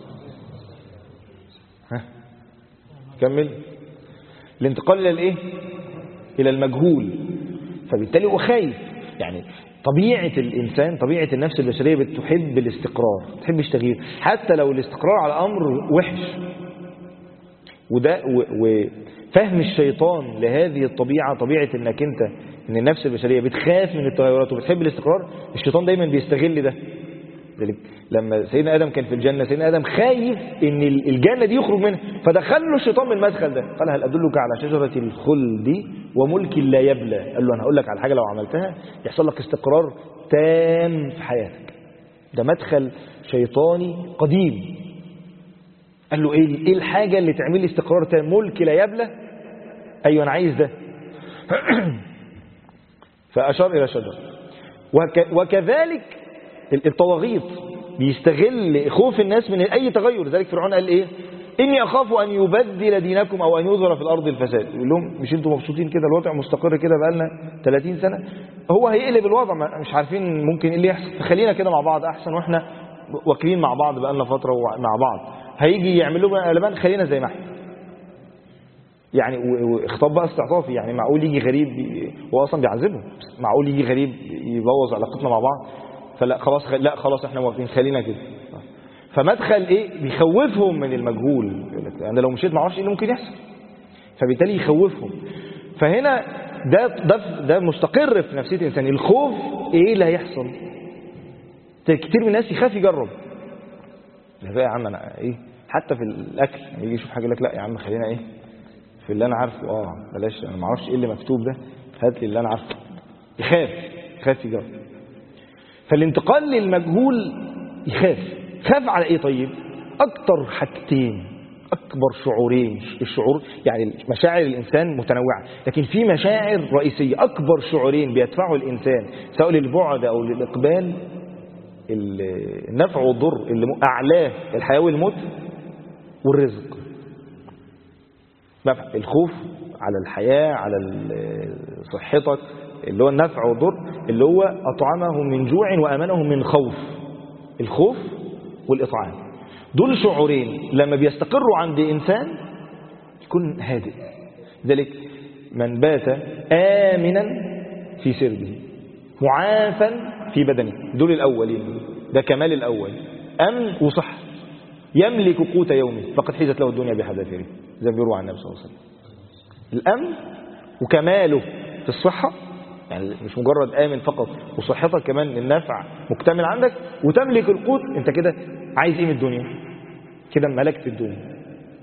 ها كمل. الانتقال الى الايه؟ الى المجهول. فبالتالي هو خايف. يعني طبيعة الإنسان، طبيعة النفس البشرية بتحب الاستقرار، تحب التغيير، حتى لو الاستقرار على أمر وحش. وده وفهم الشيطان لهذه الطبيعة، طبيعة إنك أنت إن النفس البشرية بتخاف من التغيرات وبتحب الاستقرار. الشيطان دايما بيستغل ده، ذلك لما سيدنا آدم كان في الجنة، سيدنا آدم خايف ان الجنة دي يخرج منها، فدخل له الشيطان من المدخل ده، قال هل أدلك على شجرة الخلد وملك لا يبلى. قال له أنا هقول لك على حاجة لو عملتها يحصل لك استقرار تام في حياتك. ده مدخل شيطاني قديم. قال له ايه الحاجة اللي تعمل لي استقرار تام؟ ملك لا يبلى. ايوه انا عايز ده. فأشار إلى شجرة. وكذلك الطواغيت بيستغل خوف الناس من أي تغير. ذلك فرعون قال إيه؟ إني أخاف أن يبدل دينكم أو أن يظهر في الأرض الفساد. يقول لهم مش أنتم مبسوطين كده، الوضع مستقر كده بقالنا 30 سنة، هو هيقلب الوضع، مش عارفين ممكن إيه اللي يحصل، فخلينا كده مع بعض أحسن، وإحنا واكلين مع بعض بقالنا فترة مع بعض، هيجي يعملوا لنا قلبان، خلينا زي ما احنا. يعني واخطاب بقى استعطافي، يعني معقول يجي غريب هو اصلا بيعذبهم، معقول يجي غريب يبوظ علاقتنا مع بعض، فلا خلاص لا خلاص احنا موافقين خلينا كده. فمدخل ايه؟ بيخوفهم من المجهول. انا لو مشيت ما اعرفش ايه اللي ممكن يحصل، فبالتالي يخوفهم. فهنا ده مستقر في نفسيه الانسان، الخوف ايه اللي هيحصل. كتير من الناس يخاف يجرب. لا يا عم انا ايه، حتى في الاكل يجي يشوف حاجه لك لا يا عم خلينا ايه في اللي انا عارفه، بلاش انا ما اعرفش ايه اللي مكتوب ده، هات لي اللي انا عارفه. يخاف يجرب. فالانتقال للمجهول خاف على ايه؟ طيب اكتر حاجتين، اكبر شعورين، الشعور يعني مشاعر الانسان متنوعه، لكن في مشاعر رئيسيه، اكبر شعورين بيدفعوا الانسان سواء للبعد او للاقبال، النفع والضر، اللي اعلاه الحياه والموت والرزق. الخوف على الحياه، على صحتك، اللي هو النفع والضر، اللي هو اطعمه من جوع وامنه من خوف. الخوف والاطعام دول شعورين لما بيستقروا عند انسان يكون هادئ. ذلك من بات آمنا في سربه معافا في بدنه، دول الأولين، ده كمال الأول، أمن وصحة، يملك قوت يومه فقد حيزت له الدنيا بحذافيره، زي ما بيروى عن النبي صلى الله عليه وسلم. الأمن وكماله في الصحة، يعني مش مجرد آمن فقط، وصحتك كمان النفع مكتمل عندك، وتملك القوت، انت كده عايز ايه من الدنيا؟ كده ملكت الدنيا.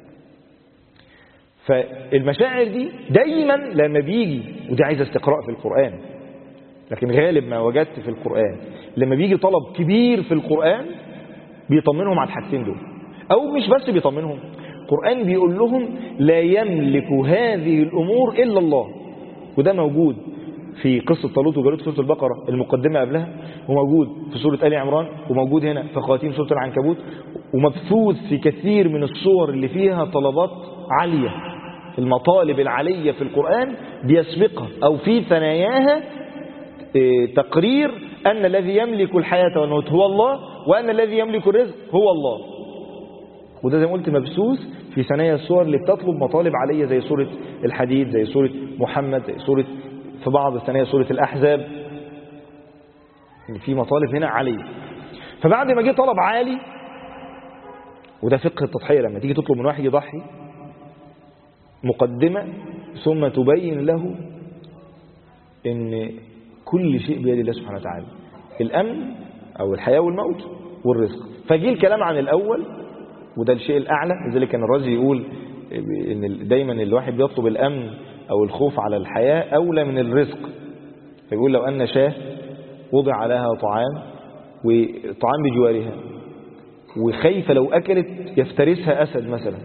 فالمشاعر دي دايما لما بيجي، ودي عايزه استقراء في القرآن، لكن غالب ما وجدت في القرآن لما بيجي طلب كبير في القرآن بيطمنهم على الحاجتين دول، او مش بس بيطمنهم، القرآن بيقول لهم لا يملك هذه الامور الا الله. وده موجود في قصة طالوت وجالوت في سورة البقرة المقدمة قبلها، وموجود في سورة آل عمران، وموجود هنا في خواتيم سورة العنكبوت، ومبثوث في كثير من الصور اللي فيها طلبات عالية. المطالب العالية في القرآن بيسبقها أو في ثناياها تقرير أن الذي يملك الحياة والموت هو الله، وأن الذي يملك الرزق هو الله. وده زي ما قلت مبثوث في ثنايا الصور اللي بتطلب مطالب عالية، زي سورة الحديد، زي سورة محمد، زي سورة في بعض الثانية سورة الأحزاب، في مطالب هنا عالية. فبعد ما جه طلب عالي، وده فقه التضحية، لما تيجي تطلب من واحد يضحي مقدمة ثم تبين له ان كل شيء بيد الله سبحانه وتعالى، الأمن أو الحياة والموت والرزق. فجي الكلام عن الأول وده الشيء الأعلى. لذلك كان الرازي يقول ان دايما الواحد بيطلب الأمن أو الخوف على الحياة أولى من الرزق. فيقول لو أن شاه وضع لها طعام وطعام بجوارها، وخايفة لو أكلت يفترسها أسد مثلا،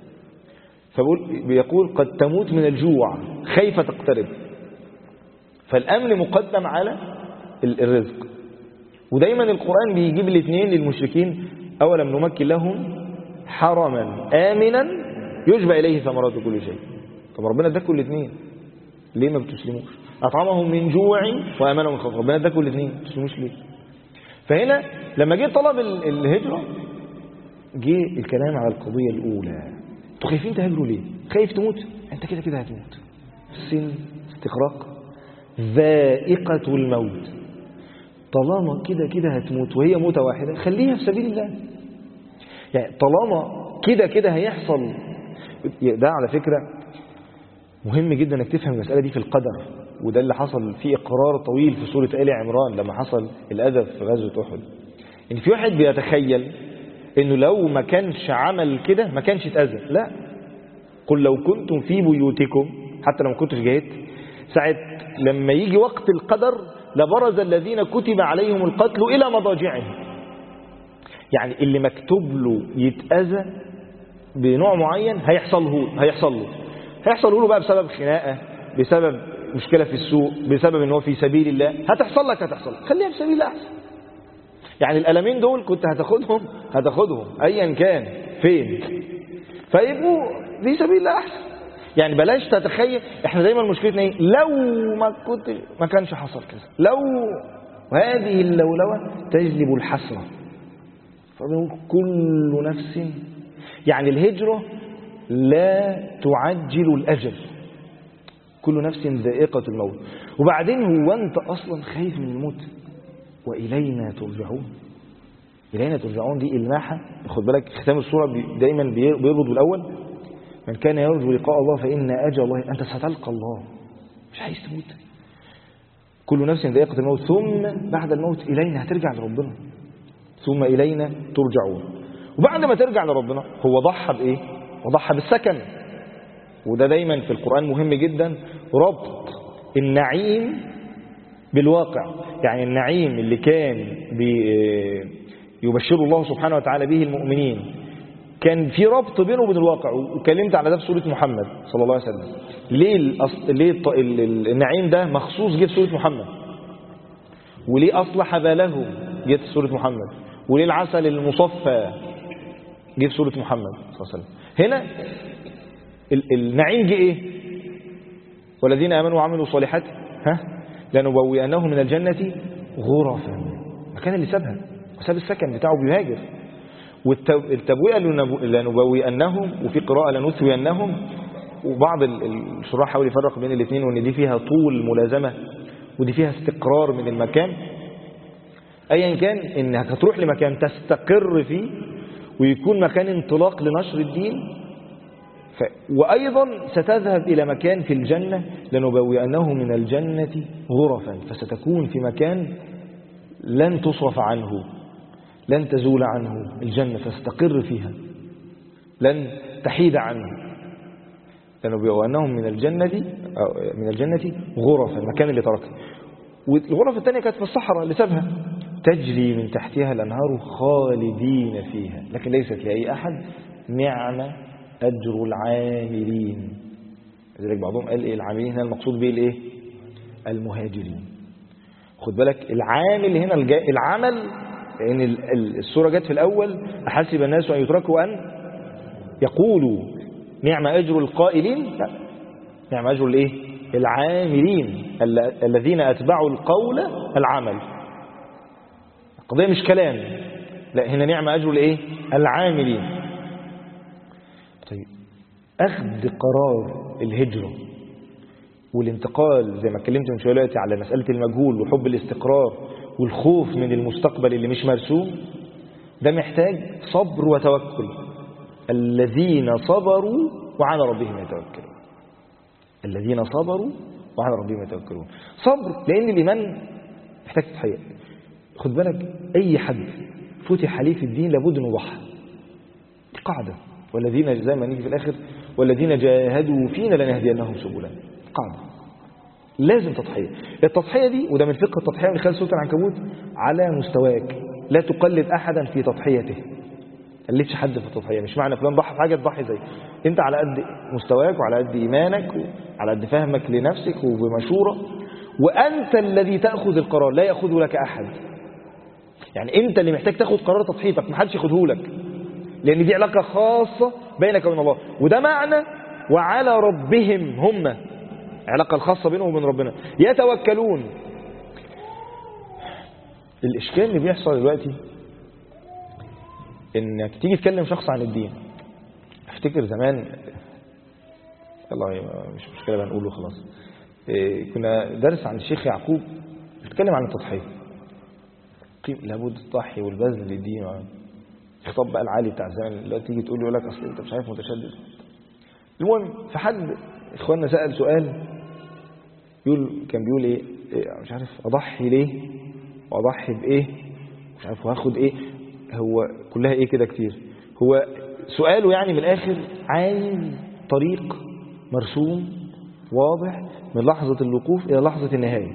فبيقول قد تموت من الجوع، خايفة تقترب. فالأمن مقدم على الرزق. ودايما القرآن بيجيب الاثنين للمشركين، أولم نمكن لهم حرما آمنا يجبى إليه ثمرات كل شيء. طب ربنا اداكم الاثنين، ليه ما بتسلموش؟ أطعمهم من جوع وأمنهم من خوف، ربنا اداكم الاثنين، ما بتسلموش ليه؟ فهنا لما جه طلب الهجرة، جه الكلام على القضية الأولى. انتوا خايفين تهاجروا ليه؟ خايف تموت؟ انت كده كده هتموت. السن استغراق، ذائقة الموت، طالما كده كده هتموت وهي موتة واحدة خليها في سبيل الله. يعني طالما كده كده هيحصل. ده على فكرة مهم جدا انك تفهم المسألة دي في القدر، وده اللي حصل فيه إقرار طويل في سورة آل عمران لما حصل الأذى في غزوة أحد. إن في واحد بيتخيل إنه لو ما كانش عمل كده ما كانش اتأذى. لا، قل لو كنتم في بيوتكم، حتى لو ما كنتش جاهدت، ساعة لما يجي وقت القدر لبرز الذين كتب عليهم القتل إلى مضاجعهم. يعني اللي مكتوب له يتأذى بنوع معين هيحصل له بقى بسبب خناقة، بسبب مشكلة في السوق، بسبب ان هو في سبيل الله، هتحصل لك خليها في سبيل الله احسن. يعني الألمين دول كنت هتاخدهم ايا كان فين، فيبقوا في سبيل الله احسن. يعني بلاش تتخيل. احنا دايما مشكلتنا ايه؟ لو ما كانش حصل كذا، لو. وهذه اللولوة تجلب الحسرة. فبنقول كل نفس، يعني الهجرة لا تعجل الأجل، كل نفس ذائقة الموت. وبعدين هو أنت أصلا خايف من الموت؟ وإلينا ترجعون. إلينا ترجعون دي إلماحة. خد بالك ختام السورة دايما بيربط بالأول: من كان يرجو لقاء الله فإن أجل الله، أنت ستلقى الله، مش عايز تموت. كل نفس ذائقة الموت ثم بعد الموت إلينا، هترجع لربنا. ثم إلينا ترجعون. وبعد ما ترجع لربنا هو ضحى بإيه؟ وضحى بالسكن. وده دايما في القرآن مهم جدا، ربط النعيم بالواقع. يعني النعيم اللي كان يبشر الله سبحانه وتعالى به المؤمنين كان في ربط بينه وبين الواقع. وكلمت على ده في سورة محمد صلى الله عليه وسلم. ليه النعيم ده مخصوص جه في سورة محمد؟ وليه أصلح باله جه في سورة محمد؟ وليه العسل المصفى جه في سورة محمد صلى الله عليه وسلم؟ هنا النعيم جه ايه؟ والذين آمنوا وعملوا الصالحات لنبوئنهم من الجنة غرفا. المكان اللي سابها وساب السكن بتاعه بيهاجر. والتبوئة لنبوئنهم، وفي قراءة لنثوينهم. وبعض الشراح حاول يفرق بين الاثنين، وان دي فيها طول ملازمة ودي فيها استقرار من المكان. ايا كان انك هتروح لمكان تستقر فيه ويكون مكان انطلاق لنشر الدين، وأيضا ستذهب إلى مكان في الجنة لنبوئنه من الجنة غرفا، فستكون في مكان لن تصرف عنه، لن تزول عنه الجنة، فاستقر فيها لن تحيد عنه. لنبوئنهم من الجنة غرفا، المكان اللي تركه. والغرف الثانية كانت في الصحراء اللي سابها، تجري من تحتها الأنهار خالدين فيها، لكن ليست لأي أحد. نعم أجر العاملين. لذلك بعضهم قال إيه العاملين هنا المقصود به الإيه؟ المهاجرين. خد بالك العامل هنا العمل، لأن السورة جت في الأول أحسب الناس أن يتركوا أن يقولوا نعم أجر القائلين. لا، نعم أجر الإيه؟ العاملين الذين أتبعوا القول العمل. القضية مش كلام، لا، هنا نعم أجر الإيه؟ العاملين. طيب، أخذ قرار الهجرة والانتقال زي ما اتكلمت من شوية دلوقتي على مسألة المجهول وحب الاستقرار والخوف من المستقبل اللي مش مرسوم، ده محتاج صبر وتوكل. الذين صبروا وعلى ربهم يتوكلون. الذين صبروا وعلى ربهم يتوكلون. صبر لأن الإيمان محتاج تضحية. خد بالك أي حد فتح عليه في الدين لابد أن يضحي. دي قاعدة. والذين زي ما نيجي في الآخر والذين جاهدوا فينا لنهدينهم سبلنا. قاعدة لازم تضحية. التضحية دي، وده من فقه التضحية من خلال سورة العنكبوت، على مستواك. لا تقلد أحدا في تضحيته. قلدش حد في التضحية. مش معنى فلان ضحى في حاجة تضحي زي انت، على قد مستواك وعلى قد إيمانك وعلى قد فهمك لنفسك وبمشورة. وأنت الذي تأخذ القرار، لا يأخذه لك أحد. يعني أنت اللي محتاج تأخذ قرار تضحيتك، محدش يأخذه لك، لأن دي علاقة خاصة بينك وبين الله. وده معنى وعلى ربهم، هم علاقة الخاصة بينهم وبين ربنا يتوكلون. الإشكال اللي بيحصل دلوقتي إنك تيجي تكلم شخص عن الدين. افتكر زمان، والله مش مشكلة بنقوله خلاص، كنا درس عن الشيخ يعقوب بيتكلم عن التضحية. لابد التضحي والبذل للدين. خطاب بقى العالي بتاع زمان اللي تيجي تقول له لك اصل انت مش عارف متشدد. المهم فحد اخواننا سأل سؤال، كان بيقول ايه مش عارف اضحي ليه واضحي بايه مش عارف هاخد ايه، هو كلها ايه كده كتير. هو سؤاله يعني من الاخر عايز طريق مرسوم واضح من لحظة الوقوف الى لحظة النهاية.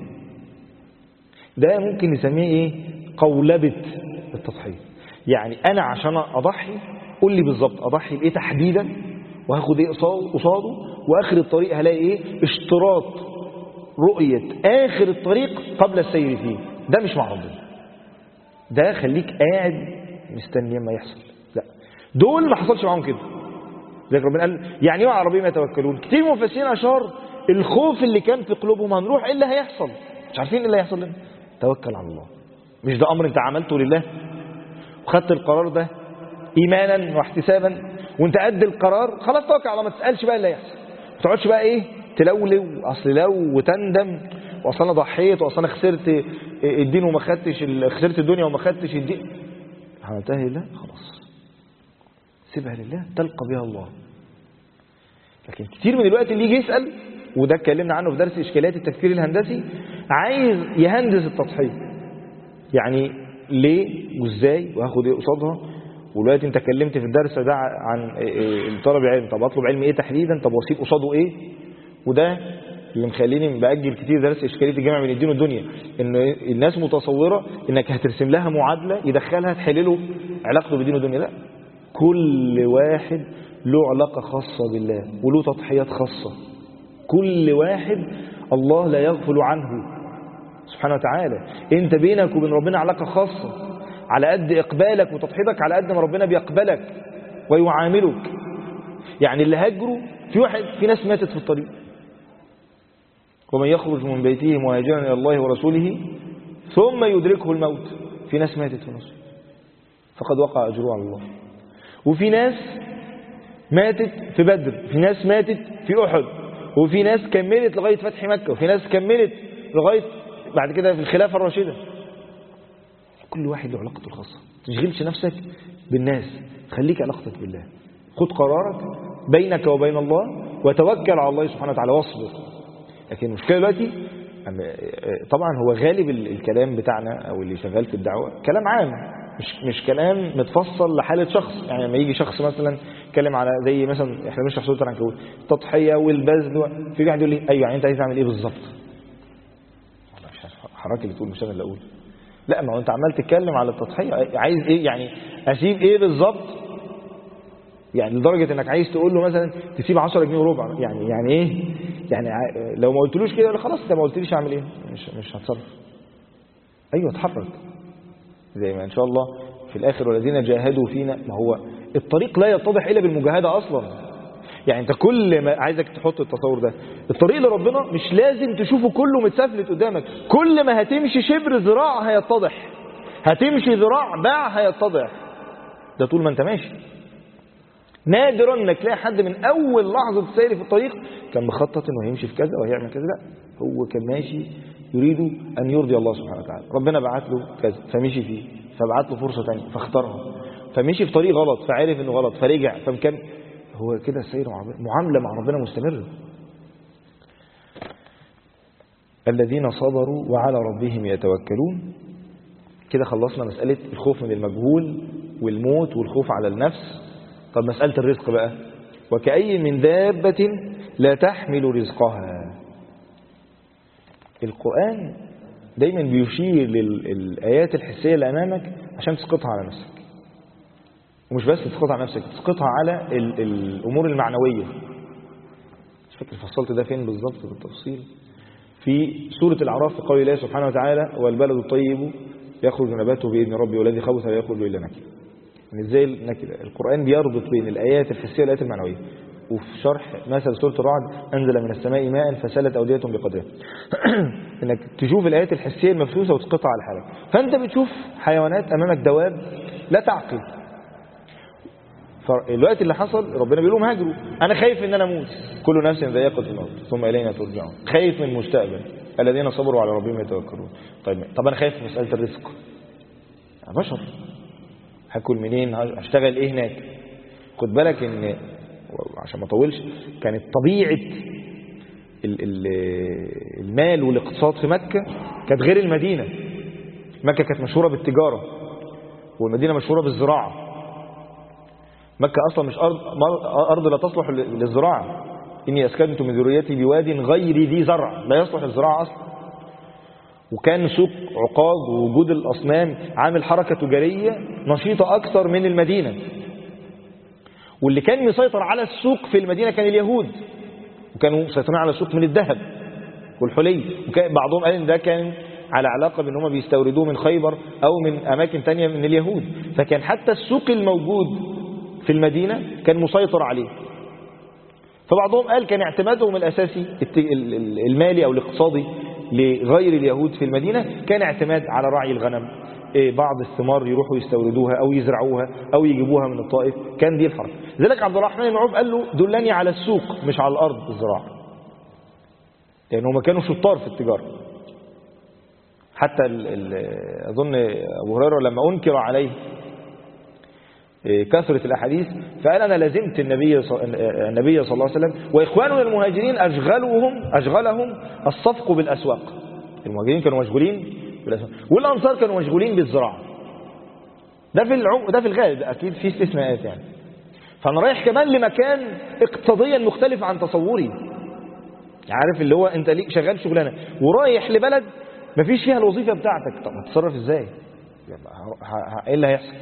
ده ممكن نسميه ايه؟ قولبة التضحية. يعني انا عشان اضحي قول لي بالظبط اضحي بايه تحديدا، وهاخد ايه قصاده، واخر الطريق هلاقي ايه؟ اشتراط رؤية اخر الطريق قبل السير فيه. ده مش مع ربنا، ده خليك قاعد مستني ما يحصل. لا، دول ما حصلش معاهم كده. زي ربنا قال يعني ايه على ربهم يتوكلون. كتير مفسرين اشار الخوف اللي كان في قلوبهم هنروح ايه اللي هيحصل، مش عارفين ايه اللي هيحصل لنا. توكل على الله. مش ده امر انت عملته لله وخدت القرار ده ايمانا واحتسابا وانت قد القرار، خلاص توكل على الله. ما تسالش بقى اللي هيحصل، ما تقعدش بقى ايه تلولو اصل لو وتندم واصل انا ضحيت واصل انا خسرت الدين وما خدتش خسرت الدنيا وما خدتش الدين. عملتها لله خلاص سيبها لله تلقى بها الله. لكن كتير من الوقت اللي يجي يسال، وده اتكلمنا عنه في درس اشكاليات التفكير الهندسي، عايز يهندس التضحيه. يعني ليه وازاي وهاخد ايه قصادها. ودلوقتي انت اتكلمت في الدرس ده عن طلب العلم، طب اطلب علم ايه تحديدا، طب واسيب قصاده ايه. وده اللي مخليني باجل كتير درس اشكاليه الجامع بين الدين والدنيا، ان الناس متصوره انك هترسم لها معادله يدخلها تحل له علاقته بالدين والدنيا. لا، كل واحد له علاقه خاصه بالله وله تضحيات خاصه. كل واحد الله لا يغفل عنه سبحانه وتعالى. انت بينك وبين ربنا علاقه خاصه، على قد اقبالك وتضحيتك على قد ما ربنا بيقبلك ويعاملك. يعني اللي هاجروا في ناس ماتت في الطريق، ومن يخرج من بيته مهاجرا الى الله ورسوله ثم يدركه الموت، في ناس ماتت في النص فقد وقع اجره على الله. وفي ناس ماتت في بدر، في ناس ماتت في احد، وفي ناس كملت لغايه فتح مكه، وفي ناس كملت لغايه بعد كده في الخلافه الراشده. كل واحد له علاقته الخاصه. ما تشغلش نفسك بالناس، خليك علاقتك بالله. خد قرارك بينك وبين الله وتوكل على الله سبحانه وتعالى واصبر. لكن المشكله دلوقتي طبعا هو غالب الكلام بتاعنا او اللي شغال في الدعوه كلام عام، مش كلام متفصل لحاله شخص. يعني لما يجي شخص مثلا يتكلم على زي مثلا احنا بنشرح سوره العنكبوت التضحيه والبذل، في واحد يقول لي ايوه يعني انت عايز اعمل ايه بالظبط؟ والله مش عارف، حضرتك اللي تقول مش انا اللي اقول. لا، ما هو انت عمال تتكلم على التضحيه، عايز ايه يعني؟ اسيب ايه بالظبط؟ يعني لدرجه انك عايز تقول له مثلا تسيب 10 جنيه وربع، يعني ايه؟ يعني لو ما قلتلوش كده خلاص انت ما قلتليش اعمل ايه، مش هتصرف. ايوه اتحرك زي ما ان شاء الله في الاخر والذين جاهدوا فينا. ما هو الطريق لا يتضح الا بالمجاهده اصلا. يعني انت كل ما عايزك تحط التصور ده، الطريق لربنا مش لازم تشوفه كله متسفلت قدامك. كل ما هتمشي شبر ذراع هيتضح، هتمشي ذراع باع هيتضح. ده طول ما انت ماشي. نادرا انك تلاقي حد من اول لحظه سير في الطريق كان مخطط انه هيمشي في كذا وهيعمل كذا. لا، هو كان ماشي يريد ان يرضي الله سبحانه وتعالى. ربنا بعت له كذا فمشي فيه، فبعت له فرصه ثانيه فاختارها، فمشي في طريق غلط فعرف انه غلط فرجع، فكان هو كده السير معامله مع ربنا مستمره. الذين صبروا وعلى ربهم يتوكلون. كده خلصنا مساله الخوف من المجهول والموت والخوف على النفس. طب مسألة الرزق بقى، وكأي من دابة لا تحمل رزقها. القرآن دايما بيشير للآيات الحسية اللي أمامك عشان تسقطها على نفسك، ومش بس تسقطها على نفسك، تسقطها على الأمور المعنوية. مش فاكر فصلت ده فين بالظبط بالتفصيل. في سورة الأعراف في قول الله سبحانه وتعالى والبلد الطيب يخرج نباته بإذن ربي والذي خبث لا يخرج إلا نكدا. يعني ازاي القرآن بيربط بين الآيات الحسية والآيات المعنوية. وفي شرح مثل سورة الرعد أنزل من السماء ماء فسالت أودية بقدرها. انك تشوف الآيات الحسية المفسوسة وتسقطها على حالك. فأنت بتشوف حيوانات أمامك دواب لا تعقل. فالوقت اللي حصل ربنا بيقول لهم هاجروا، أنا خايف إن أنا أموت، كل نفس ذائقة الموت ثم إلينا ترجعون. خايف من المستقبل، الذين صبروا على ربهم يتوكلون. طب أنا خايف من مسألة الرزق، بشر هاكل منين، هشتغل ايه هناك. خد بالك ان عشان ما اطولش كانت طبيعه المال والاقتصاد في مكه كانت غير المدينه. مكه كانت مشهوره بالتجاره، والمدينة مشهورة بالزراعة. مكة أصلا مش أرض لا تصلح للزراعة. إني أسكنت من ذريتي بواد غير ذي زرع، لا يصلح للزراعة أصلا. وكان سوق عقاد ووجود الأصنام عامل حركة تجارية نشيطة أكثر من المدينة. واللي كان مسيطر على السوق في المدينة كان اليهود، وكانوا مسيطرين على السوق من الذهب والحلي. وكان بعضهم قال إن ده كان على علاقة بأنهم بيستوردوه من خيبر أو من أماكن تانية من اليهود. فكان حتى السوق الموجود في المدينة كان مسيطر عليه. فبعضهم قال كان اعتمادهم الأساسي المالي أو الاقتصادي لغير اليهود في المدينة كان اعتماد على رعي الغنم، بعض الثمار يروحوا يستوردوها أو يزرعوها أو يجيبوها من الطائف. كان دي الحركة. لذلك عبد الرحمن بن عوف قال له دلني على السوق مش على الأرض الزراعة، لأنهم كانوا شطار في التجارة. حتى أظن أبو هريرة لما أنكر عليه كثرة الأحاديث فقال أنا لزمت النبي صلى الله عليه وسلم وإخواننا المهاجرين أشغلهم الصفق بالأسواق. المهاجرين كانوا مشغولين بالأسواق والأنصار كانوا مشغولين بالزراعة. ده في الغالب، أكيد في استثناءات يعني. فأنا رايح كمان لمكان اقتصاديا مختلف عن تصوري، عارف اللي هو أنت ليك شغال شغلانة ورايح لبلد مفيش فيها الوظيفة بتاعتك. طب هتصرف إزاي؟ إيه اللي هيحصل؟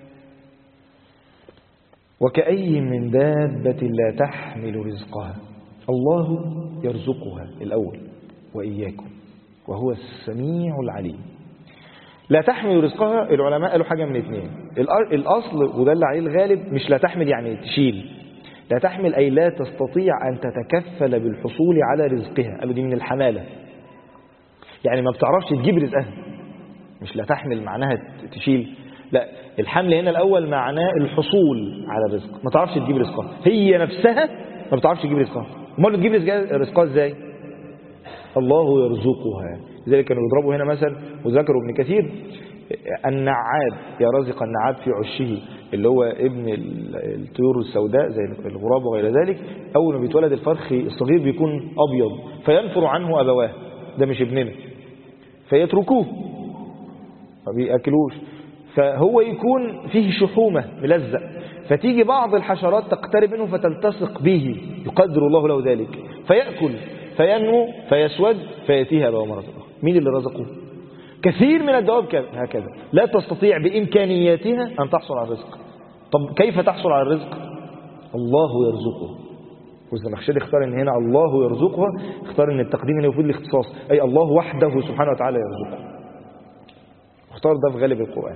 وكأي من دابة لا تحمل رزقها الله يرزقها الأول وإياكم وهو السميع العليم. لا تحمل رزقها، العلماء قالوا حاجة من اثنين. الأصل وده اللي عليه الغالب مش لا تحمل يعني تشيل، لا تحمل أي لا تستطيع أن تتكفل بالحصول على رزقها. قالوا دي من الحمالة، يعني ما بتعرفش تجيب رزقها. مش لا تحمل معناها تشيل، لا، الحمل هنا الأول معناه الحصول على الرزق. ما تعرفش تجيب رزقها، هي نفسها ما بتعرفش تجيب رزقها. امال بتجيب رزقها ازاي؟ الله يرزقها. لذلك كانوا يضربوا هنا مثل وذكروا ابن كثير النعاد يرزق النعاد في عشه، اللي هو ابن الطيور السوداء زي الغراب وغير ذلك. أول ما بيتولد الفرخ الصغير بيكون أبيض فينفر عنه أبواه، ده مش ابننا، فيتركوه ما بيأكلوش، فهو يكون فيه شحومة ملزق، فتيجي بعض الحشرات تقترب منه فتلتصق به، يقدر الله له ذلك، فيأكل فينمو فيسود فيأتيها أبواه مرة أخرى. مين اللي رزقه؟ كثير من الدواب هكذا لا تستطيع بإمكانياتها أن تحصل على الرزق. طب كيف تحصل على الرزق؟ الله يرزقه. والزمخشري اختار ان هنا الله يرزقها، اختار ان التقديم هنا يفيد الاختصاص، أي الله وحده سبحانه وتعالى يرزقه. اختار ده في غالب القرآن.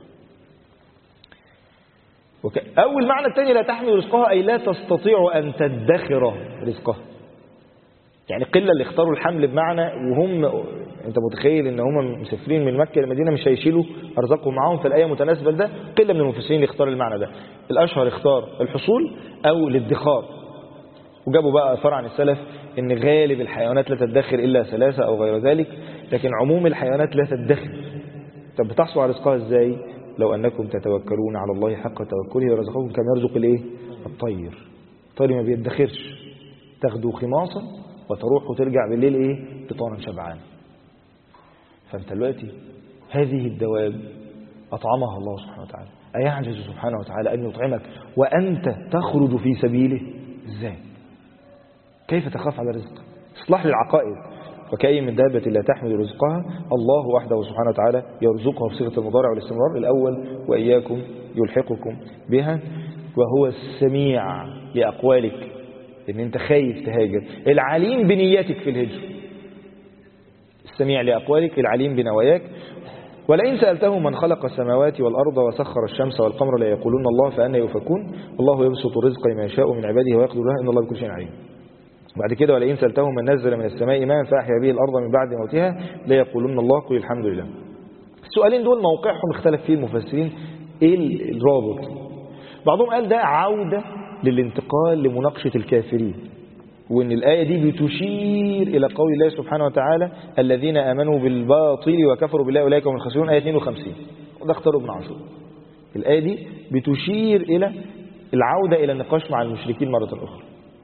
أول معنى الثاني لا تحمل رزقها أي لا تستطيع أن تدخر رزقها. يعني قلة اللي اختاروا الحمل بمعنى وهم انت متخيل ان هم مسافرين من مكة للمدينة مش هيشيلوا ارزاقهم معاهم، فالآية متناسبة لده. قلة من المفسرين اللي اختار المعنى ده. الاشهر اختار الحصول او الادخار، وجابوا بقى اثار عن السلف ان غالب الحيوانات لا تدخر الا ثلاثة او غير ذلك، لكن عموم الحيوانات لا تدخر. طب بتحصل على رزقها ازاي؟ لو انكم تتوكلون على الله حق توكله ورزقكم كما يرزق الايه؟ الطير. الطير ما بيدخرش، تاخدوا خماصا وتروح وترجع بالليل ايه؟ بطانا شبعان. فانت دلوقتي هذه الدواب اطعمها الله سبحانه وتعالى، ايعجز سبحانه وتعالى ان يطعمك وانت تخرج في سبيله؟ ازاي؟ كيف تخاف على رزق؟ اصلاح للعقائد. وكأي من دابة لا تحمل رزقها الله وحده سبحانه وتعالى يرزقها بصيغة المضارع والاستمرار الأول، وإياكم يلحقكم بها. وهو السميع لأقوالك، إن أنت خايف تهاجر، العليم بنياتك في الهجر. السميع لأقوالك العليم بنواياك. ولئن سألتهم من خلق السماوات والأرض وسخر الشمس والقمر لا يقولون الله فأنا يؤفكون الله يبسط الرزق لمن يشاء من عباده ويقدر له إن الله بكل شيء عليم. بعد كده ولئن سألتهم من نزل من السماء ماء فأحيا به الأرض من بعد موتها لا يقولون الله قل الحمد لله. السؤالين دول موقعهم اختلف فيه المفسرين. ايه الرابط؟ بعضهم قال ده عودة للانتقال لمناقشة الكافرين، وان الآية دي بتشير إلى قول الله سبحانه وتعالى الذين آمنوا بالباطل وكفروا بالله أولئك هم الخاسرون، آية 52. وده اختار ابن عاشور. الآية دي بتشير إلى العودة إلى النقاش مع المشركين مرة أخرى.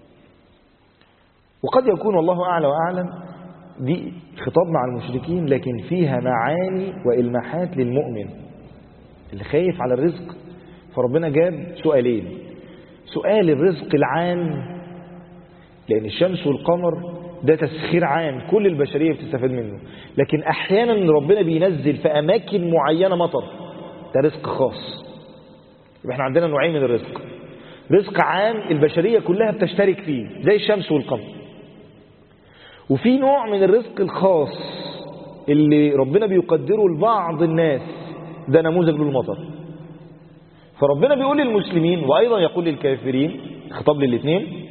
وقد يكون والله أعلى وأعلم دي خطاب مع المشركين لكن فيها معاني وإلماحات للمؤمن. اللي خايف على الرزق. فربنا جاب سؤالين: سؤال الرزق العام، لأن الشمس والقمر ده تسخير عام كل البشرية بتستفاد منه، لكن أحيانا ربنا بينزل في أماكن معينة مطر، ده رزق خاص. يبقى احنا عندنا نوعين من الرزق: رزق عام البشرية كلها بتشترك فيه زي الشمس والقمر، وفي نوع من الرزق الخاص اللي ربنا بيقدره لبعض الناس، ده نموذج للمطر. فربنا بيقول للمسلمين وأيضا يقول للكافرين، خطاب للاثنين،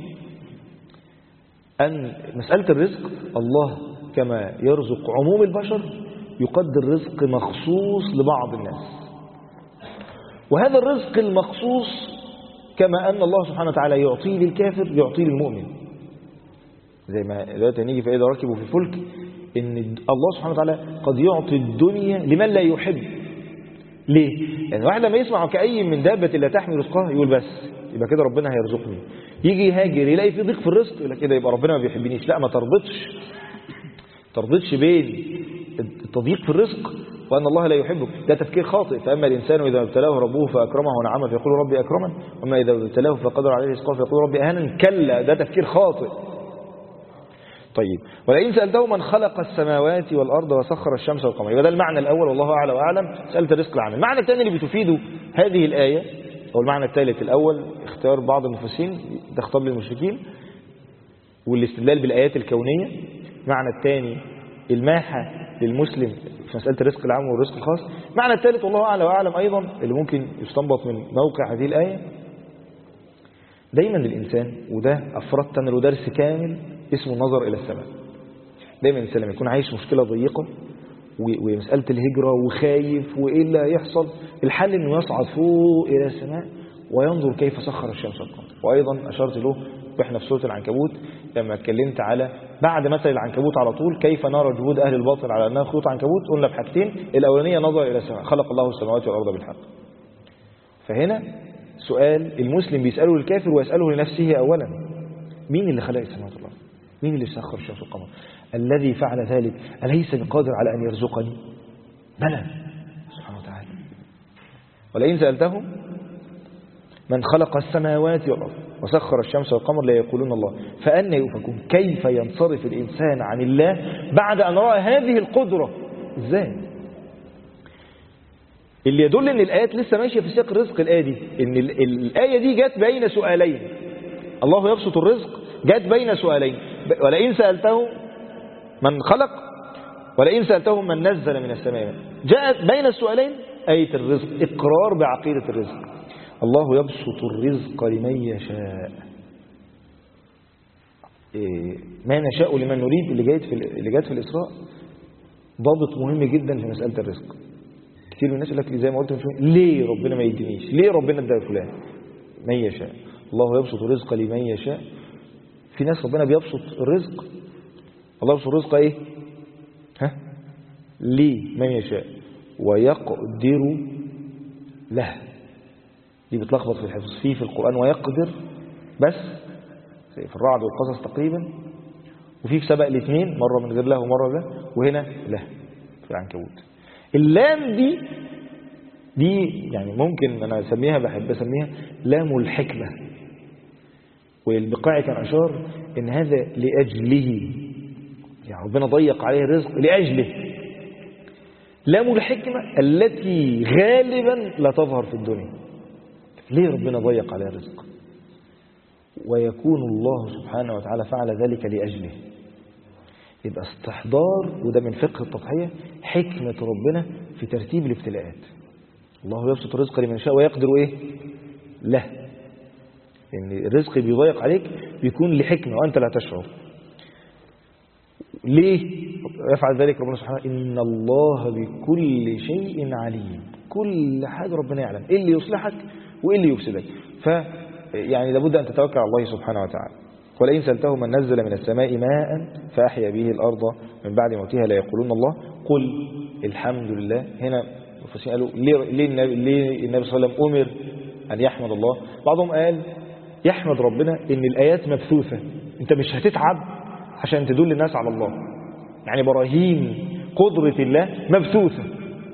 أن مسألة الرزق الله كما يرزق عموم البشر يقدر رزق مخصوص لبعض الناس، وهذا الرزق المخصوص كما أن الله سبحانه وتعالى يعطيه للكافر يعطيه للمؤمن. زي ما دلوقتي هنيجي فإذا ركبوا في الفلك إن الله سبحانه وتعالى قد يعطي الدنيا لمن لا يحب. ليه؟ يعني واحد لما يسمع كأي من دابة لا تحمل رزقها يقول بس يبقى كده ربنا هيرزقني، يجي يهاجر يلاقي في ضيق في الرزق يقول كده يبقى ربنا ما بيحبنيش. لا، ما تربطش بين التضييق في الرزق وأن الله لا يحبك، ده تفكير خاطئ. فأما الإنسان إذا ابتلاه ربه فأكرمه ونعمه فيقول ربي أكرمن، وأما إذا ابتلاه فقدر عليه رزقه فيقول ربي أهانا. كلا، ده تفكير خاطئ. طيب، ولئن سألته من خلق السماوات والأرض وسخر الشمس والقمر، يبقى ده المعنى الأول والله أعلى وأعلم، سألت الرزق العام. المعنى الثاني اللي بتفيده هذه الآية، أو المعنى الثالث، الأول اختيار بعض المفسرين ده خطاب للمشركين والاستدلال بالآيات الكونية. المعنى الثاني الماحة للمسلم في مسألة الرزق العام والرزق الخاص. المعنى الثالث والله أعلى وأعلم أيضا اللي ممكن يستنبط من موقع هذه الآية، دايما الإنسان، وده أفردت له درس كامل اسمه النظر إلى السماء. دايما الإنسان لما يكون عايش مشكلة ضيقة ومسألة الهجرة وخايف وإيه اللي هيحصل، الحل إنه يصعد فوق إلى السماء وينظر كيف سخر الشمس والقمر. وأيضا أشرت له وإحنا في سورة العنكبوت لما اتكلمت على بعد مثل العنكبوت على طول كيف نرى جهود أهل الباطل على أنها خطوط عنكبوت، قلنا بحاجتين: الأولانية نظر إلى السماء، خلق الله السماوات والأرض بالحق. فهنا سؤال المسلم بيسأله للكافر ويسأله لنفسه أولا: مين اللي خلق السماوات والأرض؟ مين اللي سخر الشمس والقمر؟ الذي فعل ذلك أليس بقادر على أن يرزقني؟ بلى سبحانه وتعالى. ولئن سألتهم من خلق السماوات والأرض وسخر الشمس والقمر لا يقولون الله فأنى يؤفكون. كيف ينصرف الإنسان عن الله بعد أن رأى هذه القدرة؟ إزاي؟ اللي يدل أن الآيات لسه ماشية في سياق الرزق الآية دي، أن الآية دي جت بين سؤالين. الله يبسط الرزق جت بين سؤالين: ولئن سألته من خلق ولئن سألتهم من نزل من السماء. جاءت بين السؤالين آية الرزق، إقرار بعقيدة الرزق. الله يبسط الرزق لمن يشاء، ما نشاء لمن نريد، اللي جات في الإسراء ضابط مهم جدا في مسألة الرزق. كتير من الناس يقول لك زي ما قلت من شوية: ليه ربنا ما يدينيش؟ ليه ربنا ادى فلان؟ من يشاء. الله يبسط الرزق لمن يشاء. في ناس ربنا بيبسط الرزق، الله يبسط الرزق ايه؟ ليه من يشاء ويقدر له. دي بتلخبط في الحفظ في القرآن، ويقدر بس في الرعد والقصص تقريبا، وفي سبق الاثنين، مرة من غير له ومرة له، وهنا له في العنكبوت. اللام دي يعني ممكن أنا أسميها، بحب أسميها لام الحكمة. والبقاعي كان أشار إن هذا لأجله، يعني ربنا ضيق عليه الرزق لأجله. لام الحكمة التي غالبا لا تظهر في الدنيا. ليه ربنا ضيق عليه الرزق؟ ويكون الله سبحانه وتعالى فعل ذلك لأجله. يبقى استحضار، وده من فقه التضحية، حكمة ربنا في ترتيب الابتلاءات. الله يبسط الرزق لمن شاء ويقدر ايه؟ له. يعني الرزق بيضيق عليك بيكون لحكمة وأنت لا تشعر. ليه يفعل ذلك ربنا سبحانه؟ إن الله بكل شيء عليم. كل حاجة ربنا يعلم إيه اللي يصلحك وإيه اللي يفسدك. يعني لابد أن تتوكل على الله سبحانه وتعالى. ولئن سألته من نزل من السماء ماء فأحيا به الأرض من بعد موتها لا يقولون الله قل الحمد لله. هنا المفسرين قالوا ليه النبي صلى الله عليه وسلم أمر أن يحمد الله؟ بعضهم قال يحمد ربنا إن الآيات مبثوثة، أنت مش هتتعب عشان تدل الناس على الله. يعني براهين قدرة الله مبثوثة،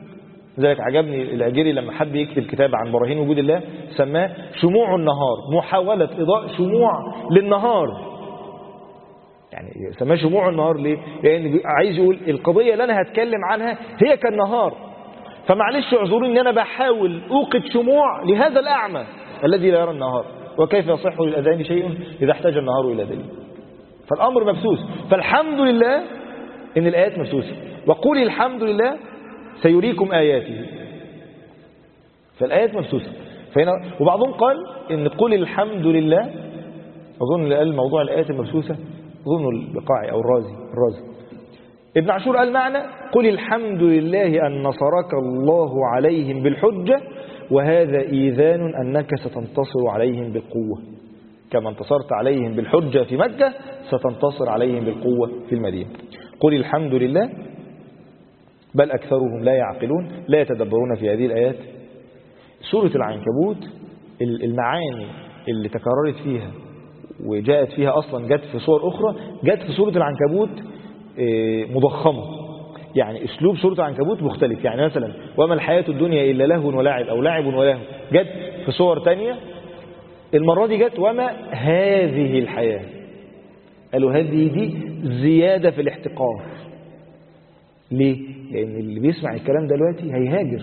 لذلك عجبني العجيري لما حب يكتب كتاب عن براهين وجود الله سماه شموع النهار، محاولة إضاء شموع للنهار. يعني سماه شموع النهار ليه؟ لأن عايز يقول القضية اللي أنا هتكلم عنها هي كالنهار، فمعلش اعذروني ان انا بحاول اوقد شموع لهذا الاعمى الذي لا يرى النهار، وكيف يصح للاذان شيء اذا احتاج النهار الى دليل. فالامر مبسوس، فالحمد لله ان الايات مبسوسه، وقول الحمد لله سيريكم اياته، فالايات مبسوسه. فهنا وبعضهم قال ان قول الحمد لله، اظن اللي قال موضوع الايات المبسوسه اظن البقاعي او الرازي ابن عاشور قال معنى قل الحمد لله أن نصرك الله عليهم بالحجة، وهذا إيذان أنك ستنتصر عليهم بالقوة، كما انتصرت عليهم بالحجة في مكة ستنتصر عليهم بالقوة في المدينة. قل الحمد لله، بل أكثرهم لا يعقلون لا يتدبرون في هذه الآيات. سورة العنكبوت المعاني اللي تكررت فيها وجاءت فيها أصلا جت في صور أخرى، جت في سورة العنكبوت مضخمة. يعني اسلوب سورة العنكبوت مختلف. يعني مثلا وما الحياة الدنيا إلا لهو ولعب أو لعب ولهو، جت في صور تانية. المرة دي جت وما هذه الحياة، قالوا هذه دي زيادة في الاحتقار. ليه؟ لأن اللي بيسمع الكلام دلوقتي هيهاجر،